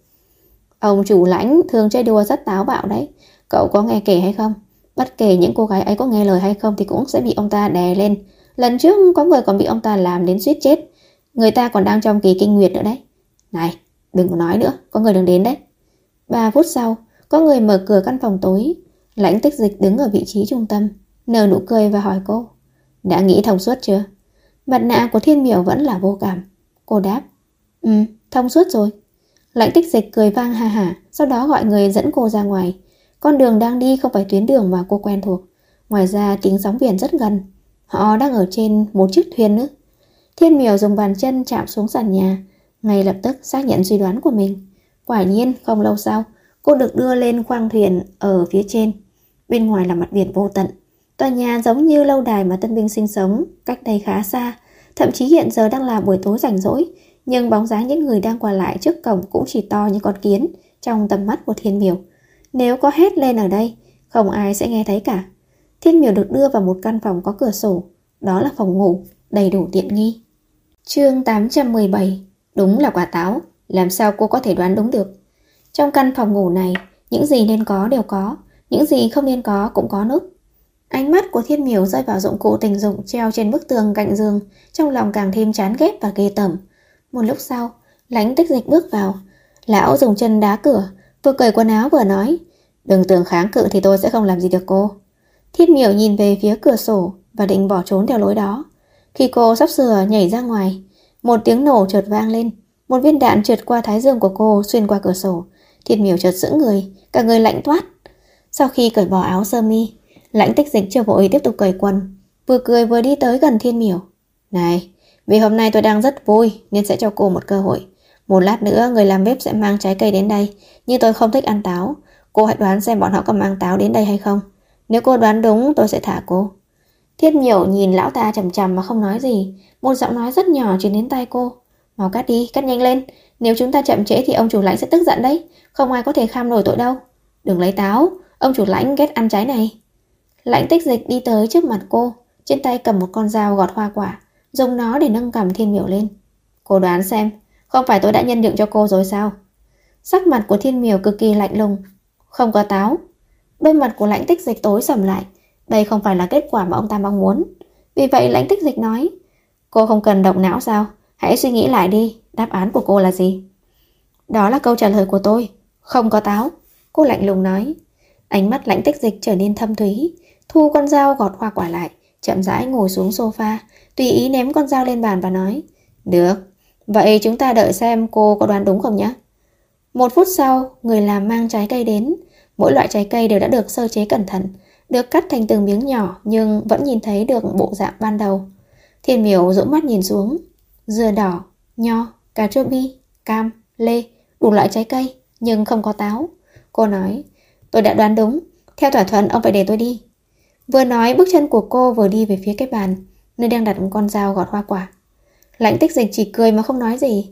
Ông chủ lãnh thường chơi đùa rất táo bạo đấy. Cậu có nghe kể hay không? Bất kể những cô gái ấy có nghe lời hay không thì cũng sẽ bị ông ta đè lên. Lần trước có người còn bị ông ta làm đến suýt chết. Người ta còn đang trong kỳ kinh nguyệt nữa đấy. Này, đừng có nói nữa, có người đang đến đấy. 3 phút sau, có người mở cửa căn phòng tối. Lãnh Tích Dịch đứng ở vị trí trung tâm, nở nụ cười và hỏi cô: đã nghĩ thông suốt chưa? Mặt nạ của Thiên Miểu vẫn là vô cảm. Cô đáp: thông suốt rồi. Lãnh Tích Dịch cười vang ha hả, sau đó gọi người dẫn cô ra ngoài. Con đường đang đi không phải tuyến đường mà cô quen thuộc. Ngoài ra tiếng sóng biển rất gần. Họ đang ở trên một chiếc thuyền nữa. Thiên Miểu dùng bàn chân chạm xuống sàn nhà, ngay lập tức xác nhận suy đoán của mình. Quả nhiên không lâu sau, cô được đưa lên khoang thuyền ở phía trên. Bên ngoài là mặt biển vô tận. Tòa nhà giống như lâu đài mà tân binh sinh sống cách đây khá xa. Thậm chí hiện giờ đang là buổi tối rảnh rỗi, nhưng bóng dáng những người đang qua lại trước cổng cũng chỉ to như con kiến trong tầm mắt của Thiên Miểu. Nếu có hét lên ở đây, không ai sẽ nghe thấy cả. Thiên Miểu được đưa vào một căn phòng có cửa sổ. Đó là phòng ngủ, đầy đủ tiện nghi. Chương 817. Đúng là quả táo. Làm sao cô có thể đoán đúng được? Trong căn phòng ngủ này, những gì nên có đều có, những gì không nên có cũng có nốt. Ánh mắt của Thiên Miểu rơi vào dụng cụ tình dục treo trên bức tường cạnh giường, trong lòng càng thêm chán ghét và ghê tởm. Một lúc sau, Lãnh Tích Dịch bước vào. Lão dùng chân đá cửa, vừa cởi quần áo vừa nói: đừng tưởng kháng cự thì tôi sẽ không làm gì được cô. Thiên Miểu nhìn về phía cửa sổ và định bỏ trốn theo lối đó. Khi cô sắp sửa nhảy ra ngoài, một tiếng nổ chợt vang lên. Một viên đạn trượt qua thái dương của cô, xuyên qua cửa sổ. Thiên Miểu chợt sững người, cả người lạnh toát. Sau khi cởi bỏ áo sơ mi, Lãnh Tích Dịch chưa vội tiếp tục cởi quần, vừa cười vừa đi tới gần Thiên Miểu. Này, vì hôm nay tôi đang rất vui nên sẽ cho cô một cơ hội. Một lát nữa người làm bếp sẽ mang trái cây đến đây, nhưng tôi không thích ăn táo. Cô hãy đoán xem bọn họ có mang táo đến đây hay không. Nếu cô đoán đúng tôi sẽ thả cô. Thiên Miểu nhìn lão ta chằm chằm mà không nói gì. Một giọng nói rất nhỏ truyền đến tai cô: mau cắt đi, cắt nhanh lên. Nếu chúng ta chậm trễ thì ông chủ lãnh sẽ tức giận đấy. Không ai có thể kham nổi tội đâu. Đừng lấy táo, ông chủ lãnh ghét ăn trái này. Lãnh Tích Dịch đi tới trước mặt cô, trên tay cầm một con dao gọt hoa quả, dùng nó để nâng cằm Thiên Miểu lên. Cô đoán xem, không phải tôi đã nhân nhượng cho cô rồi sao? Sắc mặt của Thiên Miểu cực kỳ lạnh lùng. Không có táo. Đôi mặt của Lãnh Tích Dịch tối sầm lại. Đây không phải là kết quả mà ông ta mong muốn. Vì vậy Lãnh Tích Dịch nói: cô không cần động não sao? Hãy suy nghĩ lại đi, đáp án của cô là gì? Đó là câu trả lời của tôi. Không có táo. Cô lạnh lùng nói. Ánh mắt Lãnh Tích Dịch trở nên thâm thúy, thu con dao gọt hoa quả lại, chậm rãi ngồi xuống sofa, tùy ý ném con dao lên bàn và nói: được, vậy chúng ta đợi xem cô có đoán đúng không nhé. 1 phút sau, người làm mang trái cây đến. Mỗi loại trái cây đều đã được sơ chế cẩn thận, được cắt thành từng miếng nhỏ nhưng vẫn nhìn thấy được bộ dạng ban đầu. Thiên Miểu dõng mắt nhìn xuống. Dưa đỏ, nho, cà chua bi, cam, lê, đủ loại trái cây, nhưng không có táo. Cô nói: tôi đã đoán đúng, theo thỏa thuận ông phải để tôi đi. Vừa nói, bước chân của cô vừa đi về phía cái bàn nơi đang đặt một con dao gọt hoa quả. Lãnh Tích Dịch chỉ cười mà không nói gì.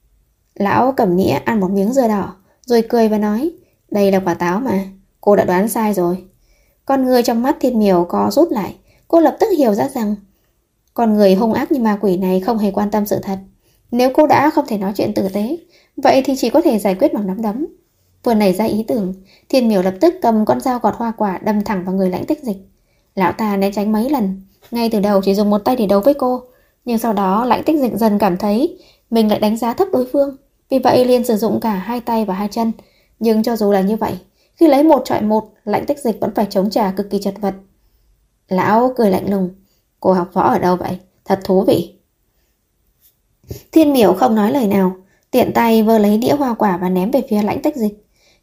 Lão cầm nĩa ăn một miếng dưa đỏ, rồi cười và nói: đây là quả táo mà, cô đã đoán sai rồi. Con người trong mắt Thiên Miểu co rút lại. Cô lập tức hiểu ra rằng con người hung ác như ma quỷ này không hề quan tâm sự thật. Nếu cô đã không thể nói chuyện tử tế, vậy thì chỉ có thể giải quyết bằng nắm đấm. Vừa nảy ra ý tưởng, Thiên Miểu lập tức cầm con dao gọt hoa quả đâm thẳng vào người Lãnh Tích Dịch. Lão ta né tránh mấy lần, ngay từ đầu chỉ dùng một tay để đấu với cô, nhưng sau đó Lãnh Tích Dịch dần cảm thấy mình lại đánh giá thấp đối phương, vì vậy liền sử dụng cả hai tay và hai chân. Nhưng cho dù là như vậy, khi lấy 1 chọi 1, Lãnh Tích Dịch vẫn phải chống trả cực kỳ chật vật. Lão cười lạnh lùng: cô học võ ở đâu vậy? Thật thú vị. Thiên Miểu không nói lời nào, tiện tay vơ lấy đĩa hoa quả và ném về phía Lãnh Tích Dịch.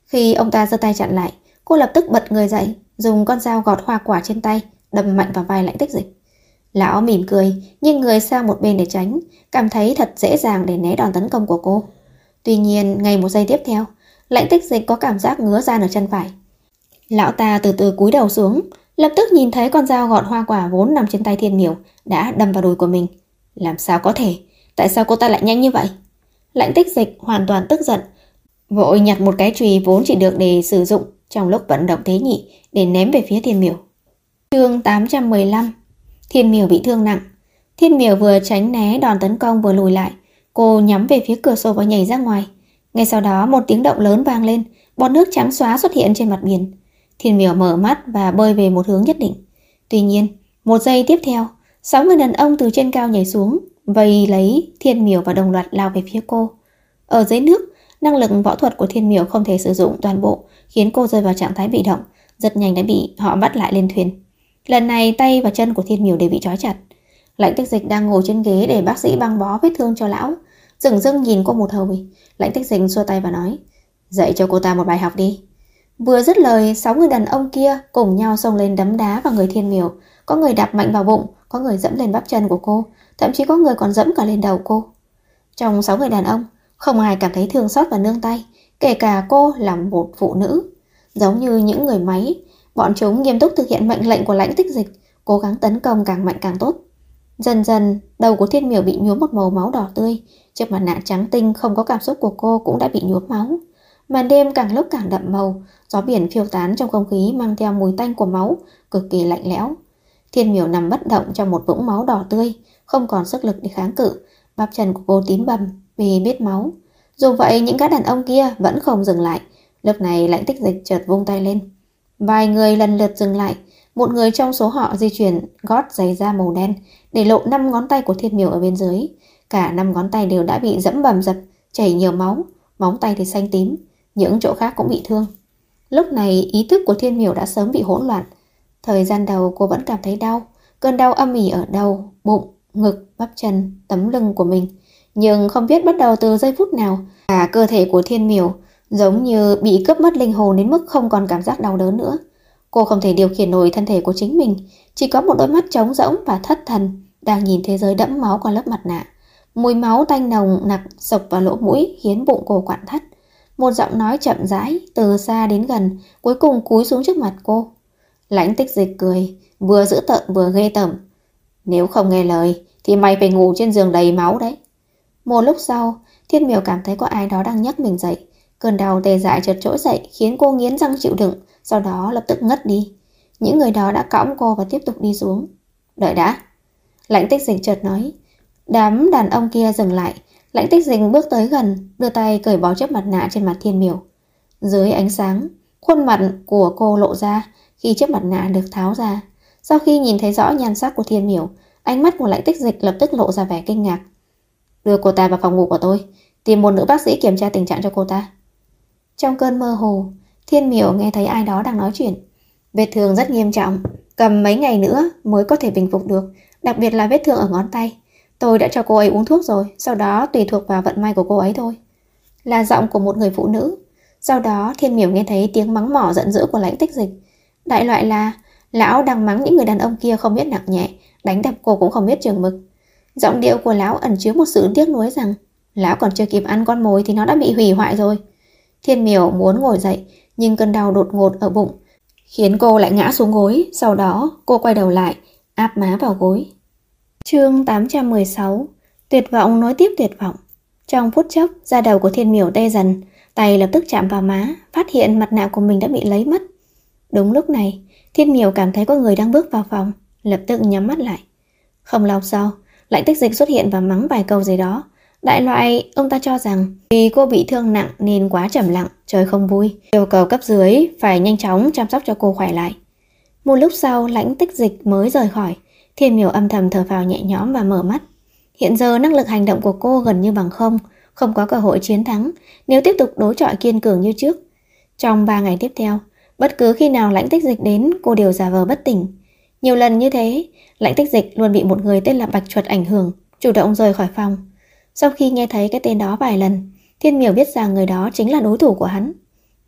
Khi ông ta giơ tay chặn lại, cô lập tức bật người dậy, dùng con dao gọt hoa quả trên tay đâm mạnh vào vai Lãnh Tích Dịch. Lão mỉm cười, nghiêng người sang một bên để tránh, cảm thấy thật dễ dàng để né đòn tấn công của cô. Tuy nhiên, ngay một giây tiếp theo, Lãnh Tích Dịch có cảm giác ngứa ran ở chân phải. Lão ta từ từ cúi đầu xuống, lập tức nhìn thấy con dao gọt hoa quả vốn nằm trên tay Thiên Miểu đã đâm vào đùi của mình. Làm sao có thể? Tại sao cô ta lại nhanh như vậy? Lãnh Tích Dịch hoàn toàn tức giận, vội nhặt một cái chùy vốn chỉ được để sử dụng trong lúc vận động tế nhị để ném về phía Thiên Miểu. Chương 815. Thiên Miểu bị thương nặng. Thiên Miểu vừa tránh né đòn tấn công vừa lùi lại, cô nhắm về phía cửa sổ và nhảy ra ngoài. Ngay sau đó một tiếng động lớn vang lên, bọt nước trắng xóa xuất hiện trên mặt biển. Thiên Miểu mở mắt và bơi về một hướng nhất định. Tuy nhiên, một giây tiếp theo, 6 người đàn ông từ trên cao nhảy xuống, vây lấy Thiên Miểu và đồng loạt lao về phía cô. Ở dưới nước, năng lực võ thuật của Thiên Miểu không thể sử dụng toàn bộ, khiến cô rơi vào trạng thái bị động, rất nhanh đã bị họ bắt lại lên thuyền. Lần này tay và chân của Thiên Miểu đều bị trói chặt. Lãnh Tích Dịch đang ngồi trên ghế để bác sĩ băng bó vết thương cho lão, dửng dưng nhìn cô một hồi. Lãnh Tích Dịch xua tay và nói: "Dạy cho cô ta một bài học đi." Vừa dứt lời, 6 người đàn ông kia cùng nhau xông lên đấm đá vào người Thiên Miểu, có người đạp mạnh vào bụng, có người dẫm lên bắp chân của cô, thậm chí có người còn dẫm cả lên đầu cô. Trong 6 người đàn ông, không ai cảm thấy thương xót và nương tay, kể cả cô là một phụ nữ. Giống như những người máy, bọn chúng nghiêm túc thực hiện mệnh lệnh của Lãnh Tích Dịch, cố gắng tấn công càng mạnh càng tốt. Dần dần, đầu của Thiên Miểu bị nhuốm một màu máu đỏ tươi, chiếc mặt nạ trắng tinh không có cảm xúc của cô cũng đã bị nhuốm máu. Màn đêm càng lúc càng đậm màu, gió biển phiêu tán trong không khí mang theo mùi tanh của máu, cực kỳ lạnh lẽo. Thiên Miểu nằm bất động trong một vũng máu đỏ tươi, không còn sức lực để kháng cự, bắp chân của cô tím bầm vì biết máu. Dù vậy, những gã đàn ông kia vẫn không dừng lại. Lúc này Lãnh Tích Dịch chợt vung tay lên. Vài người lần lượt dừng lại, một người trong số họ di chuyển gót giày da màu đen, để lộ 5 ngón tay của Thiên Miểu ở bên dưới. Cả 5 ngón tay đều đã bị dẫm bầm dập, chảy nhiều máu, móng tay thì xanh tím, những chỗ khác cũng bị thương. Lúc này ý thức của Thiên Miểu đã sớm bị hỗn loạn. Thời gian đầu cô vẫn cảm thấy đau, cơn đau âm ỉ ở đầu, bụng, ngực, bắp chân, tấm lưng của mình. Nhưng không biết bắt đầu từ giây phút nào, cả cơ thể của Thiên Miểu giống như bị cướp mất linh hồn đến mức không còn cảm giác đau đớn nữa. Cô không thể điều khiển nổi thân thể của chính mình, chỉ có một đôi mắt trống rỗng và thất thần, đang nhìn thế giới đẫm máu qua lớp mặt nạ. Mùi máu tanh nồng nặc xộc vào lỗ mũi khiến bụng cô quặn thắt. Một giọng nói chậm rãi từ xa đến gần, cuối cùng cúi xuống trước mặt cô. Lãnh Tích Dịch cười, vừa dữ tợn vừa ghê tởm. Nếu không nghe lời thì mày phải ngủ trên giường đầy máu đấy. Một lúc sau, Thiên Miểu cảm thấy có ai đó đang nhấc mình dậy. Cơn đau tê dại chợt trỗi dậy khiến cô nghiến răng chịu đựng, sau đó lập tức ngất đi. Những người đó đã cõng cô và tiếp tục đi xuống. Đợi đã, Lãnh Tích Dịch chợt nói. Đám đàn ông kia dừng lại. Lãnh Tích Dịch bước tới gần, đưa tay cởi bỏ chiếc mặt nạ trên mặt Thiên Miểu. Dưới ánh sáng, khuôn mặt của cô lộ ra khi chiếc mặt nạ được tháo ra. Sau khi nhìn thấy rõ nhan sắc của Thiên Miểu, ánh mắt của Lãnh Tích Dịch lập tức lộ ra vẻ kinh ngạc. Đưa cô ta vào phòng ngủ của tôi, tìm một nữ bác sĩ kiểm tra tình trạng cho cô ta. Trong cơn mơ hồ, Thiên Miểu nghe thấy ai đó đang nói chuyện. Vết thương rất nghiêm trọng, cầm mấy ngày nữa mới có thể bình phục được, đặc biệt là vết thương ở ngón tay. Tôi đã cho cô ấy uống thuốc rồi, sau đó tùy thuộc vào vận may của cô ấy thôi. Là giọng của một người phụ nữ. Sau đó Thiên Miểu nghe thấy tiếng mắng mỏ giận dữ của Lãnh Tích Dịch. Đại loại là lão đang mắng những người đàn ông kia không biết nặng nhẹ, đánh đập cô cũng không biết chừng mực. Giọng điệu của lão ẩn chứa một sự tiếc nuối rằng lão còn chưa kịp ăn con mồi thì nó đã bị hủy hoại rồi. Thiên Miểu muốn ngồi dậy, nhưng cơn đau đột ngột ở bụng khiến cô lại ngã xuống gối. Sau đó cô quay đầu lại, áp má vào gối. Chương 816. Tuyệt vọng nối tiếp tuyệt vọng. Trong phút chốc, da đầu của Thiên Miểu tê dần, tay lập tức chạm vào má, phát hiện mặt nạ của mình đã bị lấy mất. Đúng lúc này, Thiên Miểu cảm thấy có người đang bước vào phòng, lập tức nhắm mắt lại. Không lâu sau, Lãnh Tích Dịch xuất hiện và mắng vài câu gì đó. Đại loại, ông ta cho rằng vì cô bị thương nặng nên quá trầm lặng, trời không vui, yêu cầu cấp dưới phải nhanh chóng chăm sóc cho cô khỏe lại. Một lúc sau, Lãnh Tích Dịch mới rời khỏi. Thiên Miểu âm thầm thở phào nhẹ nhõm và mở mắt. Hiện giờ năng lực hành động của cô gần như bằng không, không có cơ hội chiến thắng nếu tiếp tục đối chọi kiên cường như trước. Trong 3 ngày tiếp theo, bất cứ khi nào Lãnh Tích Dịch đến, cô đều giả vờ bất tỉnh. Nhiều lần như thế, Lãnh Tích Dịch luôn bị một người tên là Bạch Chuột ảnh hưởng, chủ động rời khỏi phòng. Sau khi nghe thấy cái tên đó vài lần, Thiên Miểu biết rằng người đó chính là đối thủ của hắn.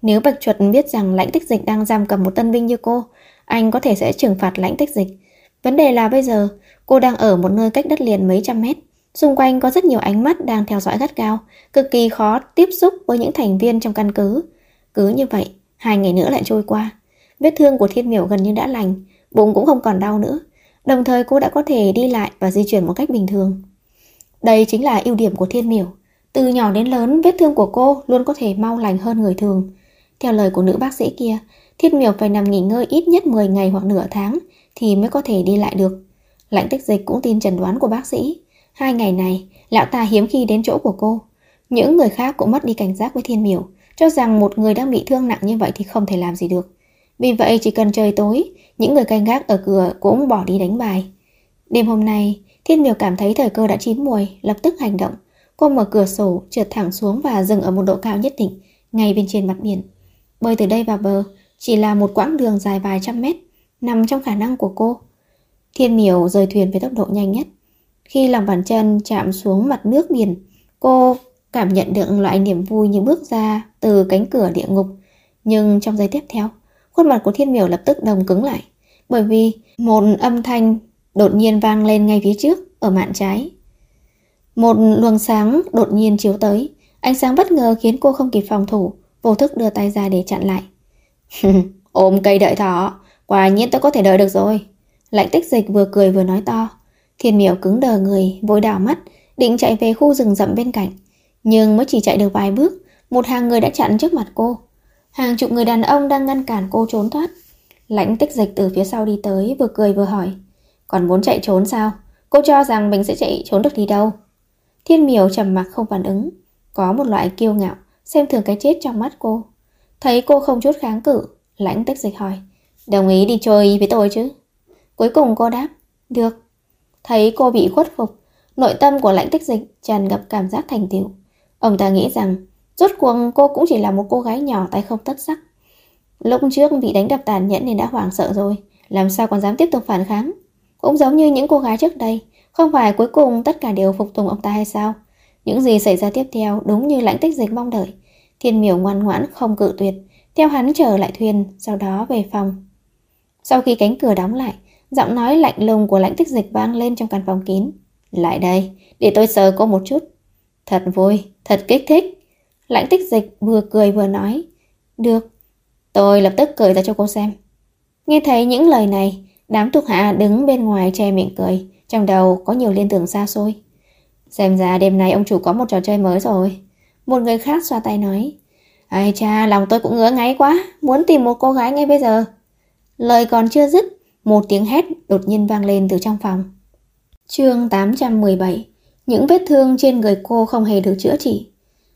Nếu Bạch Chuột biết rằng Lãnh Tích Dịch đang giam cầm một tân binh như cô, anh có thể sẽ trừng phạt Lãnh Tích Dịch. Vấn đề là bây giờ cô đang ở một nơi cách đất liền mấy trăm mét, xung quanh có rất nhiều ánh mắt đang theo dõi gắt gao, cực kỳ khó tiếp xúc với những thành viên trong căn cứ. Cứ như vậy, 2 ngày nữa lại trôi qua. Vết thương của Thiên Miểu gần như đã lành, bụng cũng không còn đau nữa. Đồng thời cô đã có thể đi lại và di chuyển một cách bình thường. Đây chính là ưu điểm của Thiên Miểu. Từ nhỏ đến lớn, vết thương của cô luôn có thể mau lành hơn người thường. Theo lời của nữ bác sĩ kia, Thiên Miểu phải nằm nghỉ ngơi ít nhất 10 ngày hoặc nửa tháng thì mới có thể đi lại được. Lãnh Tích Dịch cũng tin chẩn đoán của bác sĩ. 2 ngày này, lão ta hiếm khi đến chỗ của cô. Những người khác cũng mất đi cảnh giác với Thiên Miểu, cho rằng một người đang bị thương nặng như vậy thì không thể làm gì được. Vì vậy chỉ cần trời tối, những người canh gác ở cửa cũng bỏ đi đánh bài. Đêm hôm nay, Thiên Miểu cảm thấy thời cơ đã chín muồi, lập tức hành động. Cô mở cửa sổ, trượt thẳng xuống và dừng ở một độ cao nhất định, ngay bên trên mặt biển. Bơi từ đây vào bờ chỉ là một quãng đường dài vài trăm mét, nằm trong khả năng của cô. Thiên Miểu rời thuyền với tốc độ nhanh nhất. Khi lòng bàn chân chạm xuống mặt nước biển, cô cảm nhận được loại niềm vui như bước ra từ cánh cửa địa ngục. Nhưng trong giây tiếp theo, khuôn mặt của Thiên Miểu lập tức đông cứng lại, bởi vì một âm thanh đột nhiên vang lên ngay phía trước, ở mạn trái. Một luồng sáng đột nhiên chiếu tới, ánh sáng bất ngờ khiến cô không kịp phòng thủ, vô thức đưa tay ra để chặn lại. Ôm cây đợi thỏ, quả nhiên tôi có thể đợi được rồi. Lãnh Tích Dịch vừa cười vừa nói to. Thiên Miểu cứng đờ người, vội đảo mắt, định chạy về khu rừng rậm bên cạnh. Nhưng mới chỉ chạy được vài bước, một hàng người đã chặn trước mặt cô. Hàng chục người đàn ông đang ngăn cản cô trốn thoát. Lãnh Tích Dịch từ phía sau đi tới, vừa cười vừa hỏi. Còn muốn chạy trốn sao? Cô cho rằng mình sẽ chạy trốn được đi đâu? Thiên Miểu trầm mặc không phản ứng, có một loại kiêu ngạo, xem thường cái chết trong mắt cô. Thấy cô không chút kháng cự, Lãnh Tích Dịch hỏi. Đồng ý đi chơi với tôi chứ? Cuối cùng cô đáp. Được. Thấy cô bị khuất phục, nội tâm của Lãnh Tích Dịch tràn ngập cảm giác thành tựu. Ông ta nghĩ rằng rốt cuộc cô cũng chỉ là một cô gái nhỏ tay không tất sắc. Lúc trước bị đánh đập tàn nhẫn nên đã hoảng sợ rồi, làm sao còn dám tiếp tục phản kháng. Cũng giống như những cô gái trước đây, không phải cuối cùng tất cả đều phục tùng ông ta hay sao? Những gì xảy ra tiếp theo đúng như Lãnh Tích Dịch mong đợi. Thiên Miểu ngoan ngoãn không cự tuyệt, theo hắn trở lại thuyền, sau đó về phòng. Sau khi cánh cửa đóng lại, giọng nói lạnh lùng của Lãnh Tích Dịch vang lên trong căn phòng kín. Lại đây, để tôi sờ cô một chút. Thật vui, thật kích thích. Lãnh Tích Dịch vừa cười vừa nói. Được, tôi lập tức cười ra cho cô xem. Nghe thấy những lời này, đám thuộc hạ đứng bên ngoài che miệng cười, trong đầu có nhiều liên tưởng xa xôi. Xem ra đêm nay ông chủ có một trò chơi mới rồi. Một người khác xoa tay nói. Ai cha, lòng tôi cũng ngứa ngáy quá, muốn tìm một cô gái ngay bây giờ. Lời còn chưa dứt, một tiếng hét đột nhiên vang lên từ trong phòng. Chương 817. Những vết thương trên người cô không hề được chữa trị.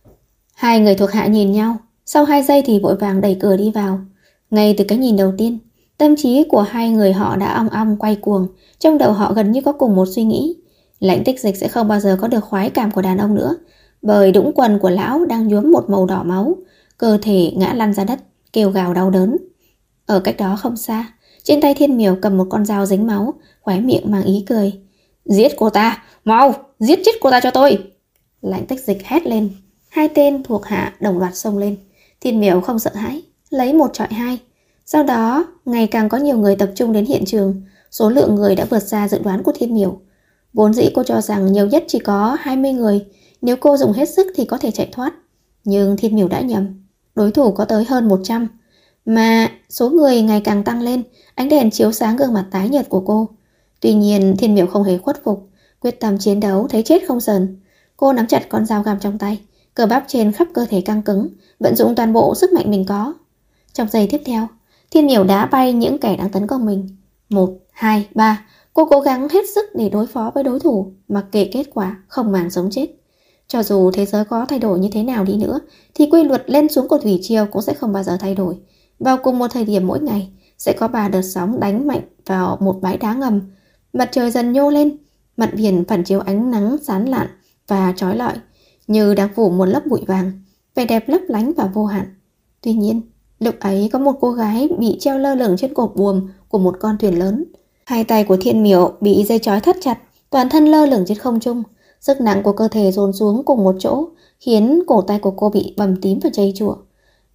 Hai người thuộc hạ nhìn nhau, sau 2 giây thì vội vàng đẩy cửa đi vào. Ngay từ cái nhìn đầu tiên, tâm trí của hai người họ đã ong ong quay cuồng, trong đầu họ gần như có cùng một suy nghĩ. Lãnh Tích Dịch sẽ không bao giờ có được khoái cảm của đàn ông nữa, bởi đũng quần của lão đang nhuốm một màu đỏ máu, cơ thể ngã lăn ra đất, kêu gào đau đớn. Ở cách đó không xa, trên tay Thiên Miểu cầm một con dao dính máu, khóe miệng mang ý cười. Giết cô ta, mau, giết chết cô ta cho tôi. Lãnh Tích Dịch hét lên. 2 tên thuộc hạ đồng loạt xông lên. Thiên Miểu không sợ hãi, lấy 1 chọi 2. Sau đó, ngày càng có nhiều người tập trung đến hiện trường. Số lượng người đã vượt xa dự đoán của Thiên Miểu. Vốn dĩ cô cho rằng nhiều nhất chỉ có 20 người, nếu cô dùng hết sức thì có thể chạy thoát. Nhưng Thiên Miểu đã nhầm, đối thủ có tới hơn 100. Mà số người ngày càng tăng lên, ánh đèn chiếu sáng gương mặt tái nhợt của cô. Tuy nhiên Thiên Miểu không hề khuất phục, quyết tâm chiến đấu thấy chết không sờn. Cô nắm chặt con dao găm trong tay, cơ bắp trên khắp cơ thể căng cứng, vận dụng toàn bộ sức mạnh mình có. Trong giây tiếp theo, Thiên Miểu đá bay những kẻ đang tấn công mình. 1, 2, 3, cô cố gắng hết sức để đối phó với đối thủ, mặc kệ kết quả, không màng sống chết. Cho dù thế giới có thay đổi như thế nào đi nữa, thì quy luật lên xuống của thủy triều cũng sẽ không bao giờ thay đổi. Vào cùng một thời điểm mỗi ngày, sẽ có 3 đợt sóng đánh mạnh vào một bãi đá ngầm. Mặt trời dần nhô lên, mặt biển phản chiếu ánh nắng sáng lạn và chói lọi, như đang phủ một lớp bụi vàng, vẻ đẹp lấp lánh và vô hạn. Tuy nhiên, lúc ấy có một cô gái bị treo lơ lửng trên cột buồm của một con thuyền lớn. 2 tay của Thiên Miểu bị dây trói thắt chặt, toàn thân lơ lửng trên không trung. Sức nặng của cơ thể dồn xuống cùng một chỗ, khiến cổ tay của cô bị bầm tím và chảy chùa.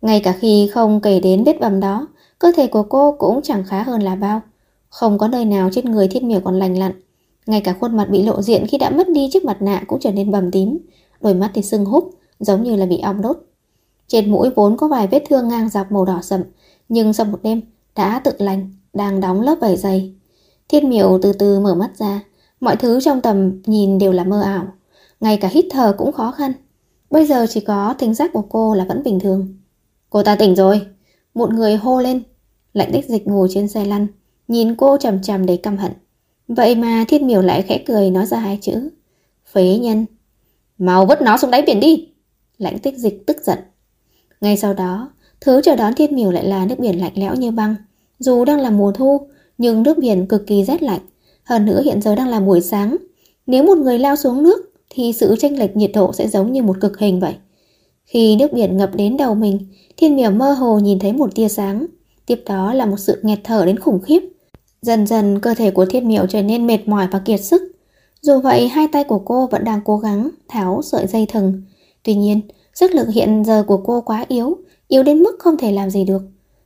Ngay cả khi không kể đến vết bầm đó, cơ thể của cô cũng chẳng khá hơn là bao. Không có nơi nào trên người Thiên Miểu còn lành lặn. Ngay cả khuôn mặt bị lộ diện khi đã mất đi chiếc mặt nạ cũng trở nên bầm tím, đôi mắt thì sưng húp, giống như là bị ong đốt. Trên mũi vốn có vài vết thương ngang dọc màu đỏ sậm, nhưng sau một đêm đã tự lành, đang đóng lớp vảy dày. Thiên Miểu từ từ mở mắt ra, mọi thứ trong tầm nhìn đều là mơ ảo, ngay cả hít thở cũng khó khăn. Bây giờ chỉ có thính giác của cô là vẫn bình thường. Cô ta tỉnh rồi, một người hô lên. Lãnh Tích Dịch ngồi trên xe lăn, nhìn cô chằm chằm đầy căm hận. Vậy mà Thiên Miểu lại khẽ cười nói ra hai chữ: phế nhân. Mau vứt nó xuống đáy biển đi. Lãnh Tích Dịch tức giận. Ngay sau đó, thứ chờ đón Thiên Miểu lại là nước biển lạnh lẽo như băng. Dù đang là mùa thu, nhưng nước biển cực kỳ rét lạnh. Hơn nữa hiện giờ đang là buổi sáng. Nếu một người lao xuống nước thì sự chênh lệch nhiệt độ sẽ giống như một cực hình vậy. Khi nước biển ngập đến đầu mình, Thiên Miểu mơ hồ nhìn thấy một tia sáng. Tiếp đó là một sự nghẹt thở đến khủng khiếp. Dần dần cơ thể của Thiên Miểu trở nên mệt mỏi và kiệt sức. Dù vậy hai tay của cô vẫn đang cố gắng tháo sợi dây thừng. Tuy nhiên sức lực hiện giờ của cô quá yếu, yếu đến mức không thể làm gì được.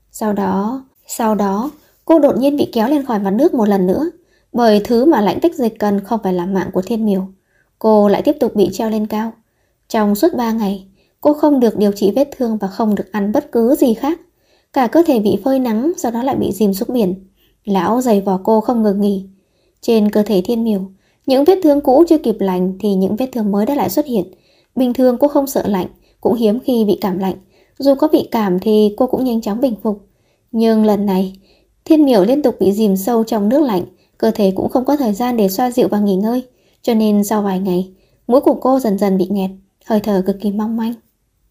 Sau đó cô đột nhiên bị kéo lên khỏi mặt nước một lần nữa. Bởi thứ mà Lãnh Tích Dịch cần không phải là mạng của Thiên Miểu. Cô lại tiếp tục bị treo lên cao. Trong suốt 3 ngày, cô không được điều trị vết thương và không được ăn bất cứ gì khác. Cả cơ thể bị phơi nắng, sau đó lại bị dìm xuống biển. Lão giày vò cô không ngừng nghỉ. Trên cơ thể Thiên Miểu, những vết thương cũ chưa kịp lành thì những vết thương mới đã lại xuất hiện. Bình thường cô không sợ lạnh, cũng hiếm khi bị cảm lạnh. Dù có bị cảm thì cô cũng nhanh chóng bình phục. Nhưng lần này, Thiên Miểu liên tục bị dìm sâu trong nước lạnh, cơ thể cũng không có thời gian để xoa dịu và nghỉ ngơi. Cho nên sau vài ngày, mũi của cô dần dần bị nghẹt, hơi thở cực kỳ mong manh.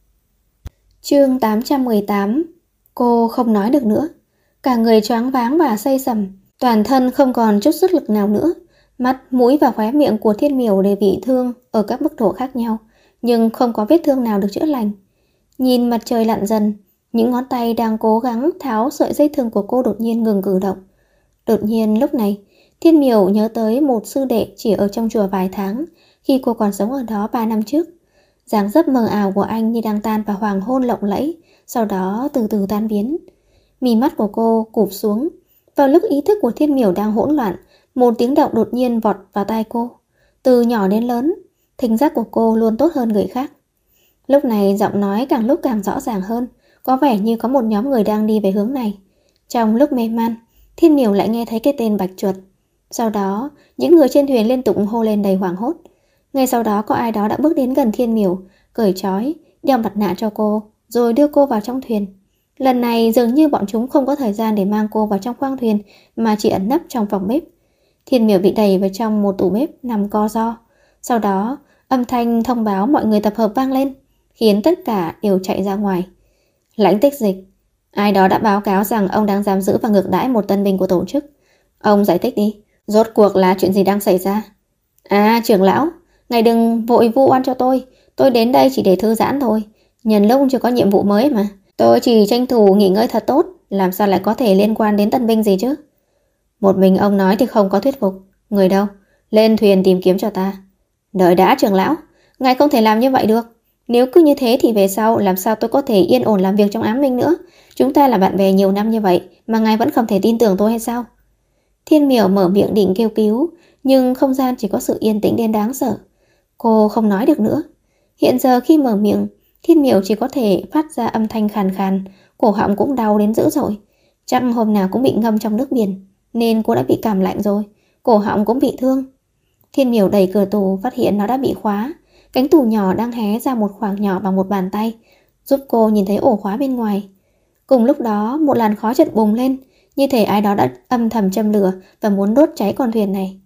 Chương 818. Cô không nói được nữa. Cả người choáng váng và say sầm, toàn thân không còn chút sức lực nào nữa. Mắt, mũi và khóe miệng của Thiên Miểu đều bị thương ở các mức độ khác nhau, nhưng không có vết thương nào được chữa lành. Nhìn mặt trời lặn dần, những ngón tay đang cố gắng tháo sợi dây thừng của cô đột nhiên ngừng cử động. Đột nhiên lúc này, Thiên Miểu nhớ tới một sư đệ chỉ ở trong chùa vài tháng, khi cô còn sống ở đó 3 năm trước. Dáng dấp mờ ảo của anh như đang tan vào hoàng hôn lộng lẫy, sau đó từ từ tan biến. Mí mắt của cô cụp xuống. Vào lúc ý thức của Thiên Miểu đang hỗn loạn, một tiếng động đột nhiên vọt vào tai cô. Từ nhỏ đến lớn, thính giác của cô luôn tốt hơn người khác. Lúc này giọng nói càng lúc càng rõ ràng hơn, có vẻ như có một nhóm người đang đi về hướng này. Trong lúc mê man, Thiên Miểu lại nghe thấy cái tên Bạch Chuột. Sau đó, những người trên thuyền liên tục hô lên đầy hoảng hốt. Ngay sau đó có ai đó đã bước đến gần Thiên Miểu, cởi trói, đeo mặt nạ cho cô, rồi đưa cô vào trong thuyền. Lần này dường như bọn chúng không có thời gian để mang cô vào trong khoang thuyền, mà chỉ ẩn nấp trong phòng bếp. Thiên Miểu bị đẩy vào trong một tủ bếp nằm co ro. Sau đó, âm thanh thông báo mọi người tập hợp vang lên, khiến tất cả đều chạy ra ngoài. Lãnh Tích Dịch, ai đó đã báo cáo rằng ông đang giam giữ và ngược đãi một tân binh của tổ chức. Ông giải thích đi, rốt cuộc là chuyện gì đang xảy ra? À, trưởng lão, ngài đừng vội vu oan cho tôi đến đây chỉ để thư giãn thôi. Nhân lúc chưa có nhiệm vụ mới mà. Tôi chỉ tranh thủ nghỉ ngơi thật tốt, làm sao lại có thể liên quan đến tân binh gì chứ? Một mình ông nói thì không có thuyết phục. Người đâu? Lên thuyền tìm kiếm cho ta. Đợi đã trưởng lão, ngài không thể làm như vậy được. Nếu cứ như thế thì về sau làm sao tôi có thể yên ổn làm việc trong ám minh nữa? Chúng ta là bạn bè nhiều năm như vậy mà ngài vẫn không thể tin tưởng tôi hay sao? Thiên Miểu mở miệng định kêu cứu, nhưng không gian chỉ có sự yên tĩnh đến đáng sợ. Cô không nói được nữa. Hiện giờ khi mở miệng, Thiên Miểu chỉ có thể phát ra âm thanh khàn khàn, cổ họng cũng đau đến dữ dội. Chắc hôm nào cũng bị ngâm trong nước biển, nên cô đã bị cảm lạnh rồi, cổ họng cũng bị thương. Thiên Miểu đẩy cửa tủ, phát hiện nó đã bị khóa. Cánh tủ nhỏ đang hé ra một khoảng nhỏ bằng một bàn tay, giúp cô nhìn thấy ổ khóa bên ngoài. Cùng lúc đó, một làn khói chợt bùng lên, như thể ai đó đã âm thầm châm lửa và muốn đốt cháy con thuyền này.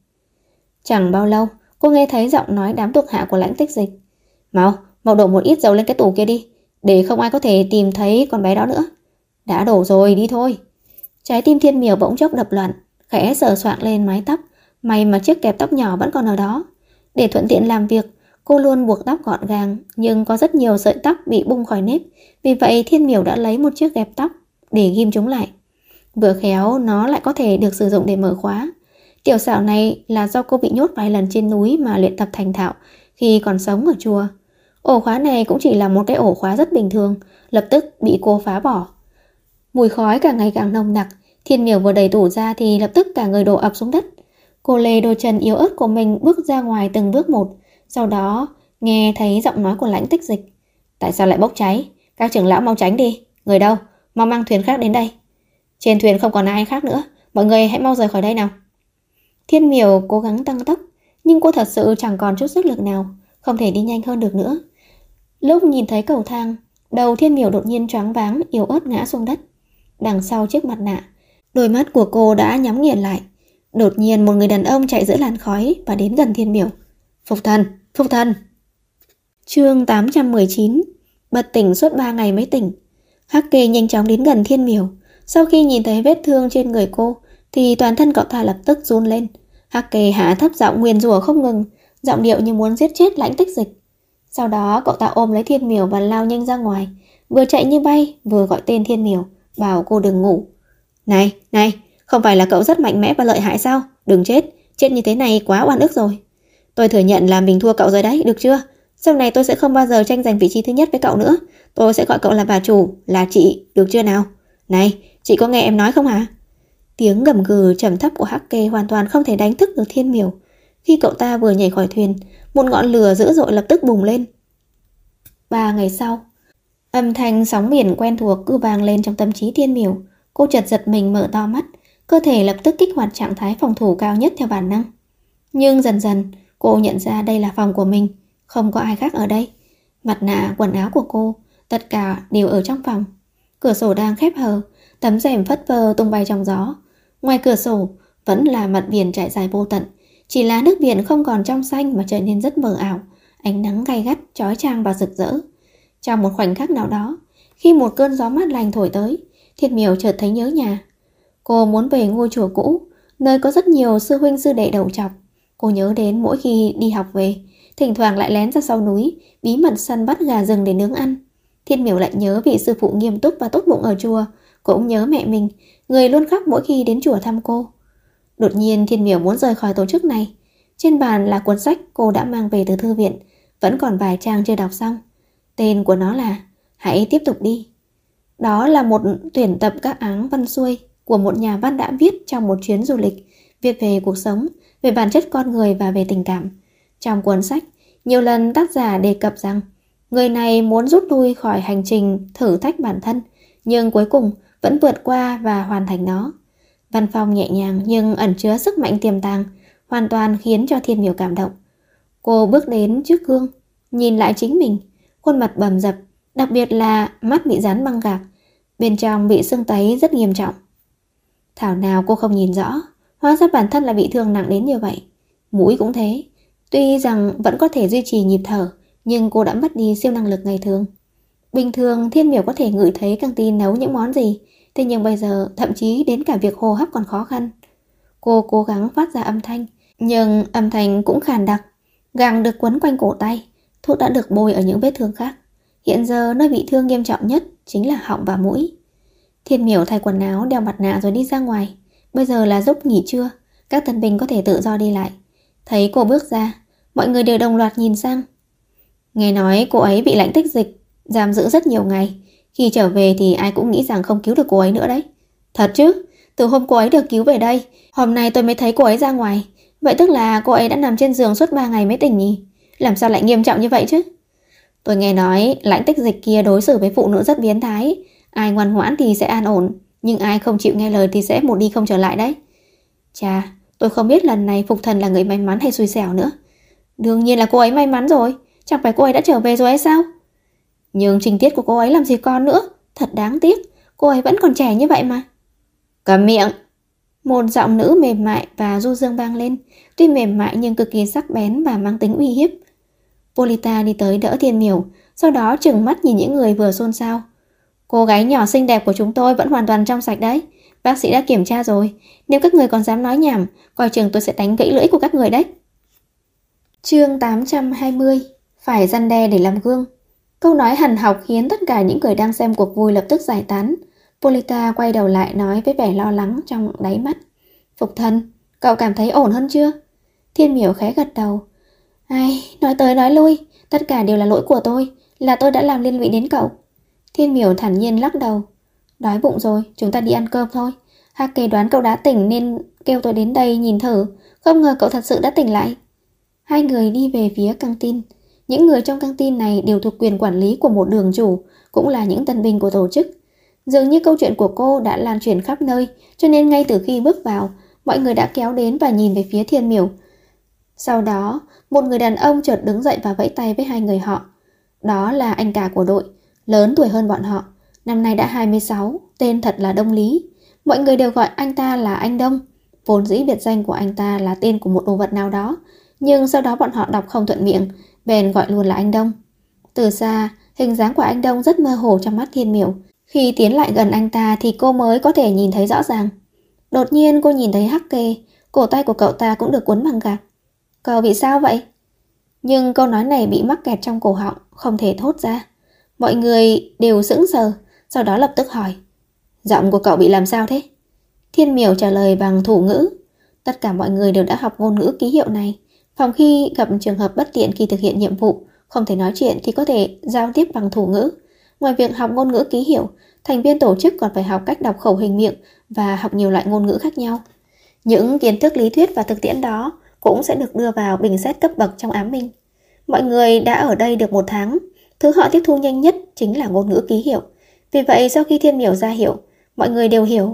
Chẳng bao lâu, cô nghe thấy giọng nói đám thuộc hạ của Lãnh Tích Dịch. Mau đổ một ít dầu lên cái tủ kia đi, để không ai có thể tìm thấy con bé đó nữa. Đã đổ rồi, đi thôi. Trái tim Thiên Miểu bỗng chốc đập loạn, khẽ sờ soạng lên mái tóc. May mà chiếc kẹp tóc nhỏ vẫn còn ở đó. Để thuận tiện làm việc, cô luôn buộc tóc gọn gàng, nhưng có rất nhiều sợi tóc bị bung khỏi nếp. Vì vậy Thiên Miểu đã lấy một chiếc kẹp tóc để ghim chúng lại. Vừa khéo nó lại có thể được sử dụng để mở khóa. Tiểu xảo này là do cô bị nhốt vài lần trên núi mà luyện tập thành thạo khi còn sống ở chùa. Ổ khóa này cũng chỉ là một cái ổ khóa rất bình thường, lập tức bị cô phá bỏ. Mùi khói càng ngày càng nồng nặc. Thiên Miểu vừa đẩy tủ ra thì lập tức cả người đổ ập xuống đất. Cô lê đôi chân yếu ớt của mình bước ra ngoài từng bước một. Sau đó nghe thấy giọng nói của Lãnh Tích Dịch. Tại sao lại bốc cháy? Các trưởng lão mau tránh đi. Người đâu? Mau mang thuyền khác đến đây. Trên thuyền không còn ai khác nữa. Mọi người hãy mau rời khỏi đây nào. Thiên Miểu cố gắng tăng tốc, nhưng cô thật sự chẳng còn chút sức lực nào, không thể đi nhanh hơn được nữa. Lúc nhìn thấy cầu thang, đầu Thiên Miểu đột nhiên choáng váng, yếu ớt ngã xuống đất. Đằng sau chiếc mặt nạ, đôi mắt của cô đã nhắm nghiền lại. Đột nhiên một người đàn ông chạy giữa làn khói và đến gần Thiên Miểu. Phục thần, Phục thần. Chương 819. Bật tỉnh suốt 3 ngày mới tỉnh. Hắc Kê nhanh chóng đến gần Thiên Miểu. Sau khi nhìn thấy vết thương trên người cô thì toàn thân cậu ta lập tức run lên. Hắc Kê hạ thấp giọng nguyền rủa không ngừng, giọng điệu như muốn giết chết Lãnh Tích Dịch. Sau đó cậu ta ôm lấy Thiên Miểu và lao nhanh ra ngoài, vừa chạy như bay vừa gọi tên Thiên Miểu, bảo cô đừng ngủ. Này, này, không phải là cậu rất mạnh mẽ và lợi hại sao? Đừng chết, chết như thế này quá oan ức rồi. Tôi thừa nhận là mình thua cậu rồi đấy, được chưa? Sau này tôi sẽ không bao giờ tranh giành vị trí thứ nhất với cậu nữa. Tôi sẽ gọi cậu là bà chủ, là chị, được chưa nào? Này, chị có nghe em nói không hả? Tiếng gầm gừ trầm thấp của Hắc Kê hoàn toàn không thể đánh thức được Thiên Miểu. Khi cậu ta vừa nhảy khỏi thuyền, một ngọn lửa dữ dội lập tức bùng lên. 3 ngày sau, âm thanh sóng biển quen thuộc cứ vang lên trong tâm trí Thiên Miểu. Cô chợt giật mình mở to mắt, cơ thể lập tức kích hoạt trạng thái phòng thủ cao nhất theo bản năng. Nhưng dần dần, cô nhận ra đây là phòng của mình, không có ai khác ở đây. Mặt nạ, quần áo của cô, tất cả đều ở trong phòng. Cửa sổ đang khép hờ, tấm rèm phất phơ tung bay trong gió. Ngoài cửa sổ vẫn là mặt biển trải dài vô tận, chỉ là nước biển không còn trong xanh mà trở nên rất mờ ảo, ánh nắng gay gắt, chói chang và rực rỡ. Trong một khoảnh khắc nào đó, khi một cơn gió mát lành thổi tới, Thiên Miểu chợt thấy nhớ nhà. Cô muốn về ngôi chùa cũ, nơi có rất nhiều sư huynh sư đệ đầu trọc. Cô nhớ đến mỗi khi đi học về, thỉnh thoảng lại lén ra sau núi, bí mật săn bắt gà rừng để nướng ăn. Thiên Miểu lại nhớ vị sư phụ nghiêm túc và tốt bụng ở chùa, cũng nhớ mẹ mình, người luôn khóc mỗi khi đến chùa thăm cô. Đột nhiên Thiên Miểu muốn rời khỏi tổ chức này. Trên bàn là cuốn sách cô đã mang về từ thư viện, vẫn còn vài trang chưa đọc xong. Tên của nó là Hãy tiếp tục đi. Đó là một tuyển tập các áng văn xuôi của một nhà văn đã viết trong một chuyến du lịch, viết về cuộc sống, về bản chất con người và về tình cảm. Trong cuốn sách, nhiều lần tác giả đề cập rằng người này muốn rút lui khỏi hành trình thử thách bản thân, nhưng cuối cùng vẫn vượt qua và hoàn thành nó. Văn phong nhẹ nhàng nhưng ẩn chứa sức mạnh tiềm tàng, hoàn toàn khiến cho Thiên Miểu cảm động. Cô bước đến trước gương, nhìn lại chính mình, khuôn mặt bầm dập, đặc biệt là mắt bị dán băng gạc, bên trong bị sưng tấy rất nghiêm trọng. Thảo nào cô không nhìn rõ, hóa ra bản thân là bị thương nặng đến như vậy. Mũi cũng thế, tuy rằng vẫn có thể duy trì nhịp thở, nhưng cô đã mất đi siêu năng lực ngày thường. Bình thường Thiên Miểu có thể ngửi thấy căng tin nấu những món gì, thế nhưng bây giờ thậm chí đến cả việc hô hấp còn khó khăn. Cô cố gắng phát ra âm thanh, nhưng âm thanh cũng khàn đặc. Gàng được quấn quanh cổ tay, thuốc đã được bôi ở những vết thương khác. Hiện giờ nơi bị thương nghiêm trọng nhất chính là họng và mũi. Thiên Miểu thay quần áo, đeo mặt nạ rồi đi ra ngoài. Bây giờ là lúc nghỉ trưa, các tân binh có thể tự do đi lại. Thấy cô bước ra, mọi người đều đồng loạt nhìn sang. Nghe nói cô ấy bị Lãnh Tích Dịch giam giữ rất nhiều ngày. Khi trở về thì ai cũng nghĩ rằng không cứu được cô ấy nữa đấy. Thật chứ, từ hôm cô ấy được cứu về đây, hôm nay tôi mới thấy cô ấy ra ngoài. Vậy tức là cô ấy đã nằm trên giường suốt 3 ngày mới tỉnh nhỉ? Làm sao lại nghiêm trọng như vậy chứ? Tôi nghe nói Lãnh Tích Dịch kia đối xử với phụ nữ rất biến thái. Ai ngoan ngoãn thì sẽ an ổn, nhưng ai không chịu nghe lời thì sẽ một đi không trở lại đấy. Chà, tôi không biết lần này Phục Thần là người may mắn hay xui xẻo nữa. Đương nhiên là cô ấy may mắn rồi, chẳng phải cô ấy đã trở về rồi hay sao? Nhưng tình tiết của cô ấy làm gì còn nữa, thật đáng tiếc, cô ấy vẫn còn trẻ như vậy mà. Câm miệng! Một giọng nữ mềm mại và du dương vang lên, tuy mềm mại nhưng cực kỳ sắc bén và mang tính uy hiếp. Polita đi tới đỡ Thiên Miểu, sau đó trừng mắt nhìn những người vừa xôn xao. Cô gái nhỏ xinh đẹp của chúng tôi vẫn hoàn toàn trong sạch đấy. Bác sĩ đã kiểm tra rồi, nếu các người còn dám nói nhảm, coi chừng tôi sẽ đánh gãy lưỡi của các người đấy. Chương 820. Phải răn đe để làm gương. Câu nói hằn học khiến tất cả những người đang xem cuộc vui lập tức giải tán. Polita quay đầu lại nói với vẻ lo lắng trong đáy mắt. Phục Thần, cậu cảm thấy ổn hơn chưa? Thiên Miểu khẽ gật đầu. Ai, nói tới nói lui, tất cả đều là lỗi của tôi, là tôi đã làm liên lụy đến cậu. Thiên Miểu thản nhiên lắc đầu. Đói bụng rồi, chúng ta đi ăn cơm thôi. Hake đoán cậu đã tỉnh nên kêu tôi đến đây nhìn thử. Không ngờ cậu thật sự đã tỉnh lại. Hai người đi về phía căng tin. Những người trong căng tin này đều thuộc quyền quản lý của một đường chủ, cũng là những tân binh của tổ chức. Dường như câu chuyện của cô đã lan truyền khắp nơi, cho nên ngay từ khi bước vào, mọi người đã kéo đến và nhìn về phía Thiên Miểu. Sau đó, một người đàn ông chợt đứng dậy và vẫy tay với hai người họ. Đó là anh cả của đội, lớn tuổi hơn bọn họ, năm nay đã 26, tên thật là Đông Lý. Mọi người đều gọi anh ta là anh Đông. Vốn dĩ biệt danh của anh ta là tên của một đồ vật nào đó, nhưng sau đó bọn họ đọc không thuận miệng, bèn gọi luôn là anh Đông. Từ xa, hình dáng của anh Đông rất mơ hồ trong mắt Thiên Miểu. Khi tiến lại gần anh ta thì cô mới có thể nhìn thấy rõ ràng. Đột nhiên cô nhìn thấy Hake, cổ tay của cậu ta cũng được quấn bằng gạc. Cậu bị sao vậy? Nhưng câu nói này bị mắc kẹt trong cổ họng, không thể thốt ra. Mọi người đều sững sờ, sau đó lập tức hỏi. Giọng của cậu bị làm sao thế? Thiên Miểu trả lời bằng thủ ngữ. Tất cả mọi người đều đã học ngôn ngữ ký hiệu này. Phòng khi gặp trường hợp bất tiện khi thực hiện nhiệm vụ, không thể nói chuyện thì có thể giao tiếp bằng thủ ngữ. Ngoài việc học ngôn ngữ ký hiệu, thành viên tổ chức còn phải học cách đọc khẩu hình miệng và học nhiều loại ngôn ngữ khác nhau. Những kiến thức lý thuyết và thực tiễn đó cũng sẽ được đưa vào bình xét cấp bậc trong ám minh. Mọi người đã ở đây được 1 tháng, thứ họ tiếp thu nhanh nhất chính là ngôn ngữ ký hiệu. Vì vậy sau khi Thiên Miểu ra hiệu, mọi người đều hiểu.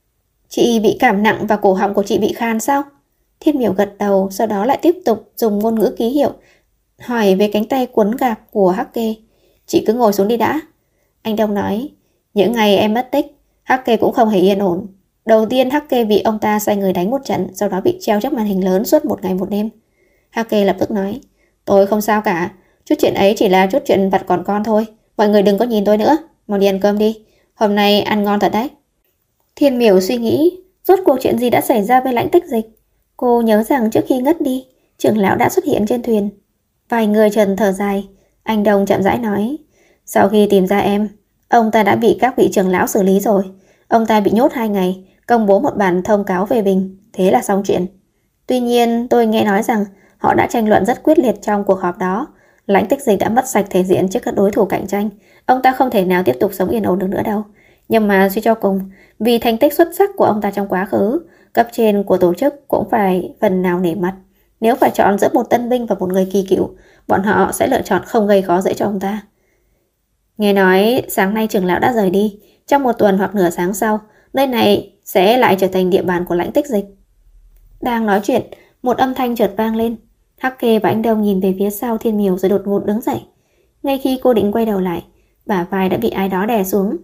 Chị bị cảm nặng và cổ họng của chị bị khan sao? Thiên Miểu gật đầu, sau đó lại tiếp tục dùng ngôn ngữ ký hiệu hỏi về cánh tay quấn gạc của Hake. Chị cứ ngồi xuống đi đã. Anh Đông nói, những ngày em mất tích, Hake cũng không hề yên ổn. Đầu tiên Hake bị ông ta sai người đánh một trận, sau đó bị treo trước màn hình lớn suốt 1 ngày 1 đêm. Hake lập tức nói, tôi không sao cả, chút chuyện ấy chỉ là chút chuyện vặt còn con thôi. Mọi người đừng có nhìn tôi nữa, mau đi ăn cơm đi. Hôm nay ăn ngon thật đấy. Thiên Miểu suy nghĩ, rốt cuộc chuyện gì đã xảy ra với Lãnh Tích Dịch. Cô nhớ rằng trước khi ngất đi, trưởng lão đã xuất hiện trên thuyền. Vài người trần thở dài. Anh Đông chậm rãi nói, sau khi tìm ra em, ông ta đã bị các vị trưởng lão xử lý rồi. Ông ta bị nhốt 2 ngày, công bố một bản thông cáo về bình, thế là xong chuyện. Tuy nhiên tôi nghe nói rằng họ đã tranh luận rất quyết liệt trong cuộc họp đó. Lãnh Tích Dịch đã mất sạch thể diện trước các đối thủ cạnh tranh. Ông ta không thể nào tiếp tục sống yên ổn được nữa đâu. Nhưng mà suy cho cùng, vì thành tích xuất sắc của ông ta trong quá khứ, cấp trên của tổ chức cũng phải phần nào nể mặt. Nếu phải chọn giữa một tân binh và một người kỳ cựu, bọn họ sẽ lựa chọn không gây khó dễ cho ông ta. Nghe nói sáng nay trưởng lão đã rời đi. Trong 1 tuần hoặc nửa tháng sau, nơi này sẽ lại trở thành địa bàn của Lãnh Tích Dịch. Đang nói chuyện, một âm thanh chợt vang lên. Hake và anh Đông nhìn về phía sau Thiên Miểu rồi đột ngột đứng dậy. Ngay khi cô định quay đầu lại, bả vai đã bị ai đó đè xuống.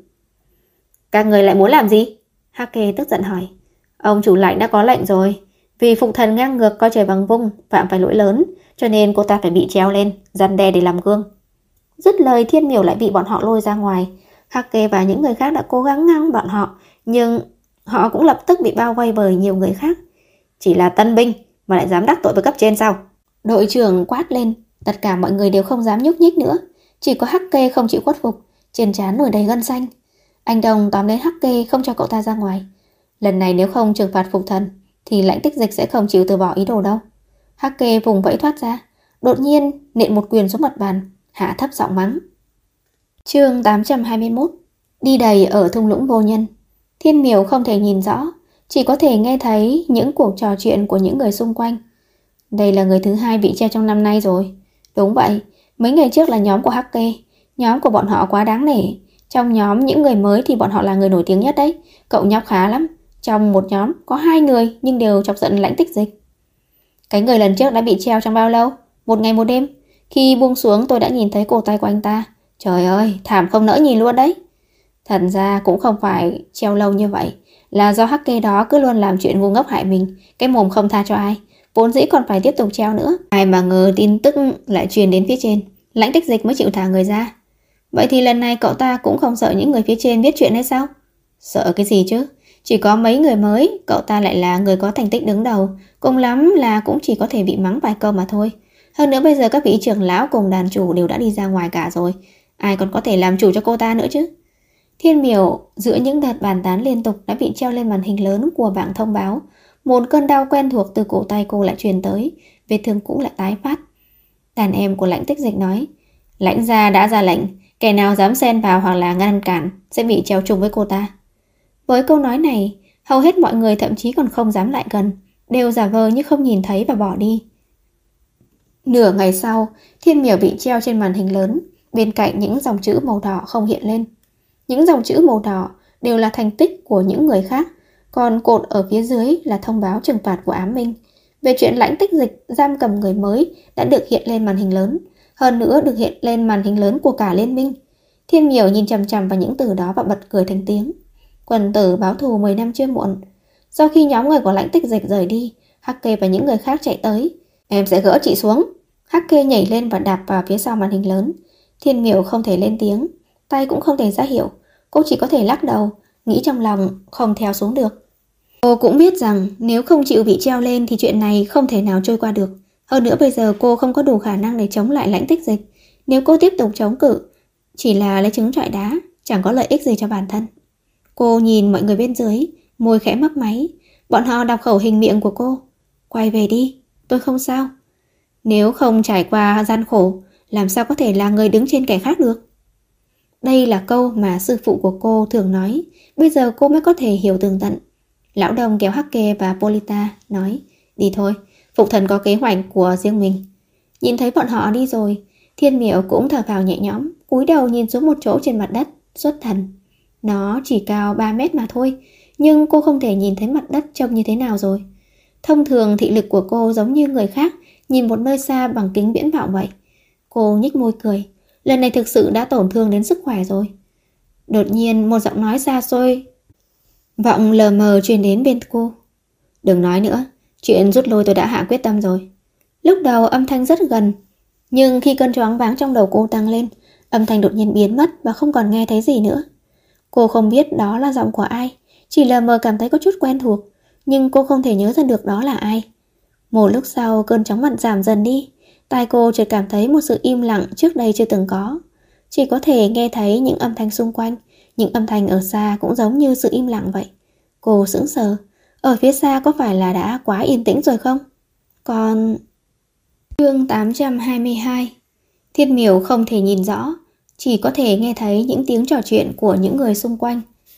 Các người lại muốn làm gì? Hake tức giận hỏi. Ông chủ Lãnh đã có lệnh rồi. Vì phục thần ngang ngược coi trời bằng vung, phạm phải lỗi lớn, cho nên cô ta phải bị treo lên, răn đe để làm gương. Dứt lời Thiên Miểu lại bị bọn họ lôi ra ngoài. Hake và những người khác đã cố gắng ngăn bọn họ, nhưng họ cũng lập tức bị bao vây bởi nhiều người khác. Chỉ là tân binh mà lại dám đắc tội với cấp trên sao? Đội trưởng quát lên. Tất cả mọi người đều không dám nhúc nhích nữa. Chỉ có Hake không chịu khuất phục, trên trán nổi đầy gân xanh. Anh Đồng tóm lấy Hake không cho cậu ta ra ngoài. Lần này nếu không trừng phạt phục thần thì Lãnh Tích Dịch sẽ không chịu từ bỏ ý đồ đâu. Hake vùng vẫy thoát ra, đột nhiên nện một quyền xuống mặt bàn, hạ thấp giọng mắng. Chương 821. Đi đầy ở thung lũng vô nhân. Thiên Miểu không thể nhìn rõ, chỉ có thể nghe thấy những cuộc trò chuyện của những người xung quanh. Đây là người thứ 2 bị treo trong năm nay rồi. Đúng vậy, mấy ngày trước là nhóm của Hake. Nhóm của bọn họ quá đáng nể. Trong nhóm những người mới thì bọn họ là người nổi tiếng nhất đấy. Cậu nhóc khá lắm. Trong một nhóm có 2 người nhưng đều chọc giận Lãnh Tích Dịch. Cái người lần trước đã bị treo trong bao lâu? 1 ngày 1 đêm. Khi buông xuống tôi đã nhìn thấy cổ tay của anh ta. Trời ơi, thảm không nỡ nhìn luôn đấy. Thật ra cũng không phải treo lâu như vậy, là do Hake đó cứ luôn làm chuyện ngu ngốc hại mình, cái mồm không tha cho ai, vốn dĩ còn phải tiếp tục treo nữa. Ai mà ngờ tin tức lại truyền đến phía trên, Lãnh Tích Dịch mới chịu thả người ra. Vậy thì lần này cậu ta cũng không sợ những người phía trên biết chuyện hay sao? Sợ cái gì chứ? Chỉ có mấy người mới, cậu ta lại là người có thành tích đứng đầu, cùng lắm là cũng chỉ có thể bị mắng vài câu mà thôi. Hơn nữa bây giờ các vị trưởng lão cùng đàn chủ đều đã đi ra ngoài cả rồi, ai còn có thể làm chủ cho cô ta nữa chứ? Thiên Miểu giữa những đợt bàn tán liên tục đã bị treo lên màn hình lớn của bảng thông báo. Một cơn đau quen thuộc từ cổ tay cô lại truyền tới, vết thương cũ lại tái phát. Đàn em của Lãnh Tích Dịch nói, Lãnh gia đã ra lệnh, Kẻ nào dám xen vào hoặc là ngăn cản sẽ bị treo chung với cô ta. Với câu nói này, hầu hết mọi người thậm chí còn không dám lại gần, đều giả vờ như không nhìn thấy và bỏ đi. Nửa ngày sau, Thiên Miểu bị treo trên màn hình lớn, bên cạnh những dòng chữ màu đỏ không hiện lên. Những dòng chữ màu đỏ đều là thành tích của những người khác, còn cột ở phía dưới là thông báo trừng phạt của Ám Minh. Về chuyện Lãnh Tích Dịch giam cầm người mới đã được hiện lên màn hình lớn, hơn nữa được hiện lên màn hình lớn của cả liên minh. Thiên Miểu nhìn chằm chằm vào những từ đó và bật cười thành tiếng. Quần tử báo thù 10 năm chưa muộn. Sau khi nhóm người của Lãnh Tích Dịch rời đi, Hake và những người khác chạy tới. Em sẽ gỡ chị xuống. Hake nhảy lên và đạp vào phía sau màn hình lớn. Thiên Miểu không thể lên tiếng, tay cũng không thể ra hiệu. Cô chỉ có thể lắc đầu, nghĩ trong lòng không theo xuống được. Cô cũng biết rằng nếu không chịu bị treo lên thì chuyện này không thể nào trôi qua được. Hơn nữa bây giờ cô không có đủ khả năng để chống lại Lãnh Tích Dịch. Nếu cô tiếp tục chống cự, chỉ là lấy trứng trọi đá, chẳng có lợi ích gì cho bản thân. Cô nhìn mọi người bên dưới, môi khẽ mấp máy. Bọn họ đọc khẩu hình miệng của cô. Quay về đi, tôi không sao. Nếu không trải qua gian khổ, làm sao có thể là người đứng trên kẻ khác được? Đây là câu mà sư phụ của cô thường nói, bây giờ cô mới có thể hiểu tường tận. Lão Đồng kéo Hake và Polita, nói, đi thôi, Phục Thần có kế hoạch của riêng mình. Nhìn thấy bọn họ đi rồi, Thiên Miểu cũng thở phào nhẹ nhõm, cúi đầu nhìn xuống một chỗ trên mặt đất, xuất thần. Nó chỉ cao 3 mét mà thôi, nhưng cô không thể nhìn thấy mặt đất trông như thế nào rồi. Thông thường thị lực của cô giống như người khác, nhìn một nơi xa bằng kính viễn vọng vậy. Cô nhếch môi cười, lần này thực sự đã tổn thương đến sức khỏe rồi. Đột nhiên một giọng nói xa xôi vọng lờ mờ truyền đến bên cô. Đừng nói nữa, chuyện rút lui tôi đã hạ quyết tâm rồi. Lúc đầu âm thanh rất gần, nhưng khi cơn choáng váng trong đầu cô tăng lên, âm thanh đột nhiên biến mất và không còn nghe thấy gì nữa. Cô không biết đó là giọng của ai, chỉ lờ mờ cảm thấy có chút quen thuộc, nhưng cô không thể nhớ ra được đó là ai. Một lúc sau cơn chóng mặt giảm dần đi, tai cô chợt cảm thấy một sự im lặng trước đây chưa từng có. Chỉ có thể nghe thấy những âm thanh xung quanh, những âm thanh ở xa cũng giống như sự im lặng vậy. Cô sững sờ, ở phía xa có phải là đã quá yên tĩnh rồi không? Còn... Chương 822. Thiên Miểu không thể nhìn rõ, chỉ có thể nghe thấy những tiếng trò chuyện của những người xung quanh.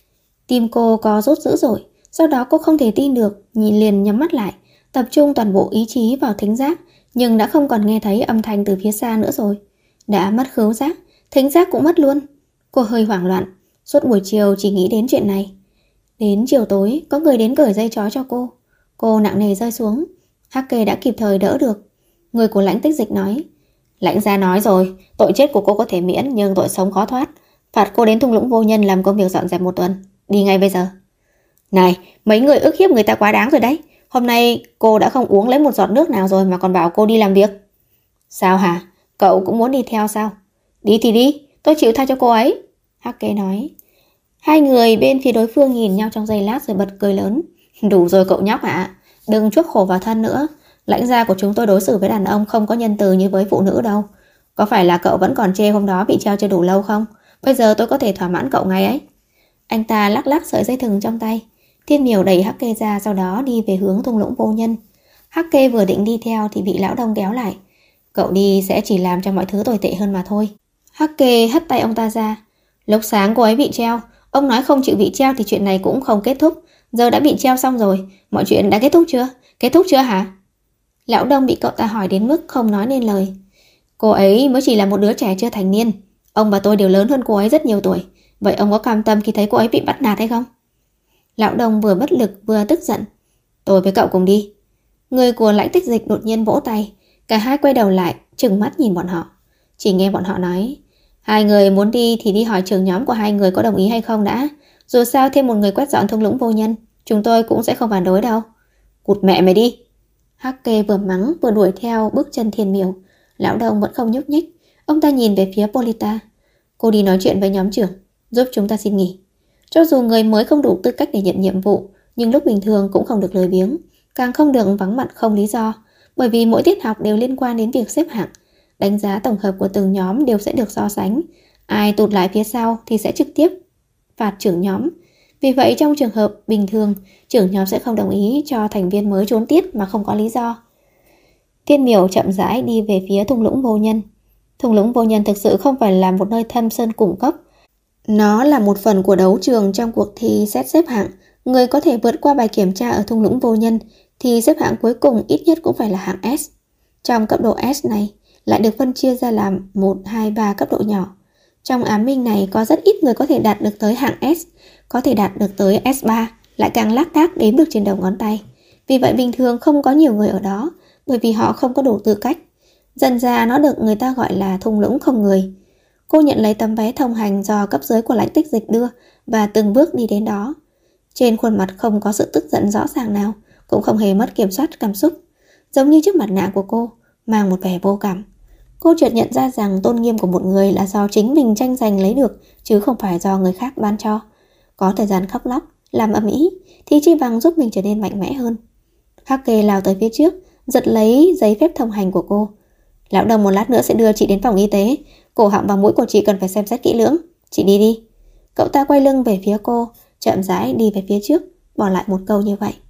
Tim cô có rút dữ dội, sau đó cô không thể tin được, nhìn liền nhắm mắt lại, tập trung toàn bộ ý chí vào thính giác, nhưng đã không còn nghe thấy âm thanh từ phía xa nữa rồi. Đã mất khứu giác, thính giác cũng mất luôn. Cô hơi hoảng loạn, suốt buổi chiều chỉ nghĩ đến chuyện này. Đến chiều tối, có người đến cởi dây trói cho cô. Cô nặng nề rơi xuống. Hake đã kịp thời đỡ được. Người của Lãnh Tích Dịch nói, Lãnh gia nói rồi, tội chết của cô có thể miễn nhưng tội sống khó thoát. Phạt cô đến thung lũng vô nhân làm công việc dọn dẹp 1 tuần. Đi ngay bây giờ. Này, mấy người ức hiếp người ta quá đáng rồi đấy. Hôm nay cô đã không uống lấy một giọt nước nào rồi mà còn bảo cô đi làm việc. Sao hả? Cậu cũng muốn đi theo sao? Đi thì đi, tôi chịu tha cho cô ấy. Hake nói. Hai người bên phía đối phương nhìn nhau trong giây lát rồi bật cười lớn. Đủ rồi cậu nhóc ạ, đừng chuốc khổ vào thân nữa. Lãnh gia của chúng tôi đối xử với đàn ông không có nhân từ như với phụ nữ đâu. Có phải là cậu vẫn còn chê hôm đó bị treo chưa đủ lâu không? Bây giờ tôi có thể thỏa mãn cậu ngay ấy. Anh ta lắc lắc sợi dây thừng trong tay. Thiên Miểu đẩy Hake ra, sau đó đi về hướng thung lũng vô nhân. Hake vừa định đi theo thì bị lão Đông kéo lại. Cậu đi sẽ chỉ làm cho mọi thứ tồi tệ hơn mà thôi. Hake hất tay ông ta ra. Lúc sáng cô ấy bị treo, ông nói không chịu bị treo thì chuyện này cũng không kết thúc. Giờ đã bị treo xong rồi, mọi chuyện đã kết thúc chưa? Kết thúc chưa hả? Lão Đông bị cậu ta hỏi đến mức không nói nên lời. Cô ấy mới chỉ là một đứa trẻ chưa thành niên. Ông và tôi đều lớn hơn cô ấy rất nhiều tuổi. Vậy ông có cam tâm khi thấy cô ấy bị bắt nạt hay không? Lão Đông vừa bất lực vừa tức giận. Tôi với cậu cùng đi. Người của Lãnh Tích Dịch đột nhiên vỗ tay. Cả hai quay đầu lại, trừng mắt nhìn bọn họ. Chỉ nghe bọn họ nói, hai người muốn đi thì đi hỏi trưởng nhóm của hai người có đồng ý hay không đã. Dù sao thêm một người quét dọn thung lũng vô nhân, chúng tôi cũng sẽ không phản đối đâu. Cụt mẹ mày đi. Hake vừa mắng vừa đuổi theo bước chân Thiên Miểu. Lão Đông vẫn không nhúc nhích. Ông ta nhìn về phía Polita. Cô đi nói chuyện với nhóm trưởng, giúp chúng ta xin nghỉ. Cho dù người mới không đủ tư cách để nhận nhiệm vụ, nhưng lúc bình thường cũng không được lười biếng, càng không được vắng mặt không lý do, bởi vì mỗi tiết học đều liên quan đến việc xếp hạng. Đánh giá tổng hợp của từng nhóm đều sẽ được so sánh. Ai tụt lại phía sau thì sẽ trực tiếp phạt trưởng nhóm. Vì vậy trong trường hợp bình thường, trưởng nhóm sẽ không đồng ý cho thành viên mới trốn tiết mà không có lý do. Thiên Miểu chậm rãi đi về phía thung lũng vô nhân. Thung lũng vô nhân thực sự không phải là một nơi thâm sơn cùng cốc. Nó là một phần của đấu trường trong cuộc thi xét xếp hạng. Người có thể vượt qua bài kiểm tra ở thung lũng vô nhân thì xếp hạng cuối cùng ít nhất cũng phải là hạng S. Trong cấp độ S này lại được phân chia ra làm 1, 2, 3 cấp độ nhỏ. Trong ám minh này có rất ít người có thể đạt được tới hạng S, có thể đạt được tới S3 lại càng lác đác đếm được trên đầu ngón tay. Vì vậy bình thường không có nhiều người ở đó, bởi vì họ không có đủ tư cách. Dần ra nó được người ta gọi là thung lũng không người. Cô nhận lấy tấm vé thông hành do cấp dưới của lãnh tích dịch đưa và từng bước đi đến đó. Trên khuôn mặt không có sự tức giận rõ ràng nào, cũng không hề mất kiểm soát cảm xúc. Giống như chiếc mặt nạ của cô mang một vẻ vô cảm. Cô chợt nhận ra rằng tôn nghiêm của một người là do chính mình tranh giành lấy được, chứ không phải do người khác ban cho. Có thời gian khóc lóc, làm ầm ĩ thì chi bằng giúp mình trở nên mạnh mẽ hơn. Hắc Kê lao tới phía trước, giật lấy giấy phép thông hành của cô. Lão đồng một lát nữa sẽ đưa chị đến phòng y tế. Cổ họng và mũi của chị cần phải xem xét kỹ lưỡng. Chị đi đi. Cậu ta quay lưng về phía cô, chậm rãi đi về phía trước, bỏ lại một câu như vậy.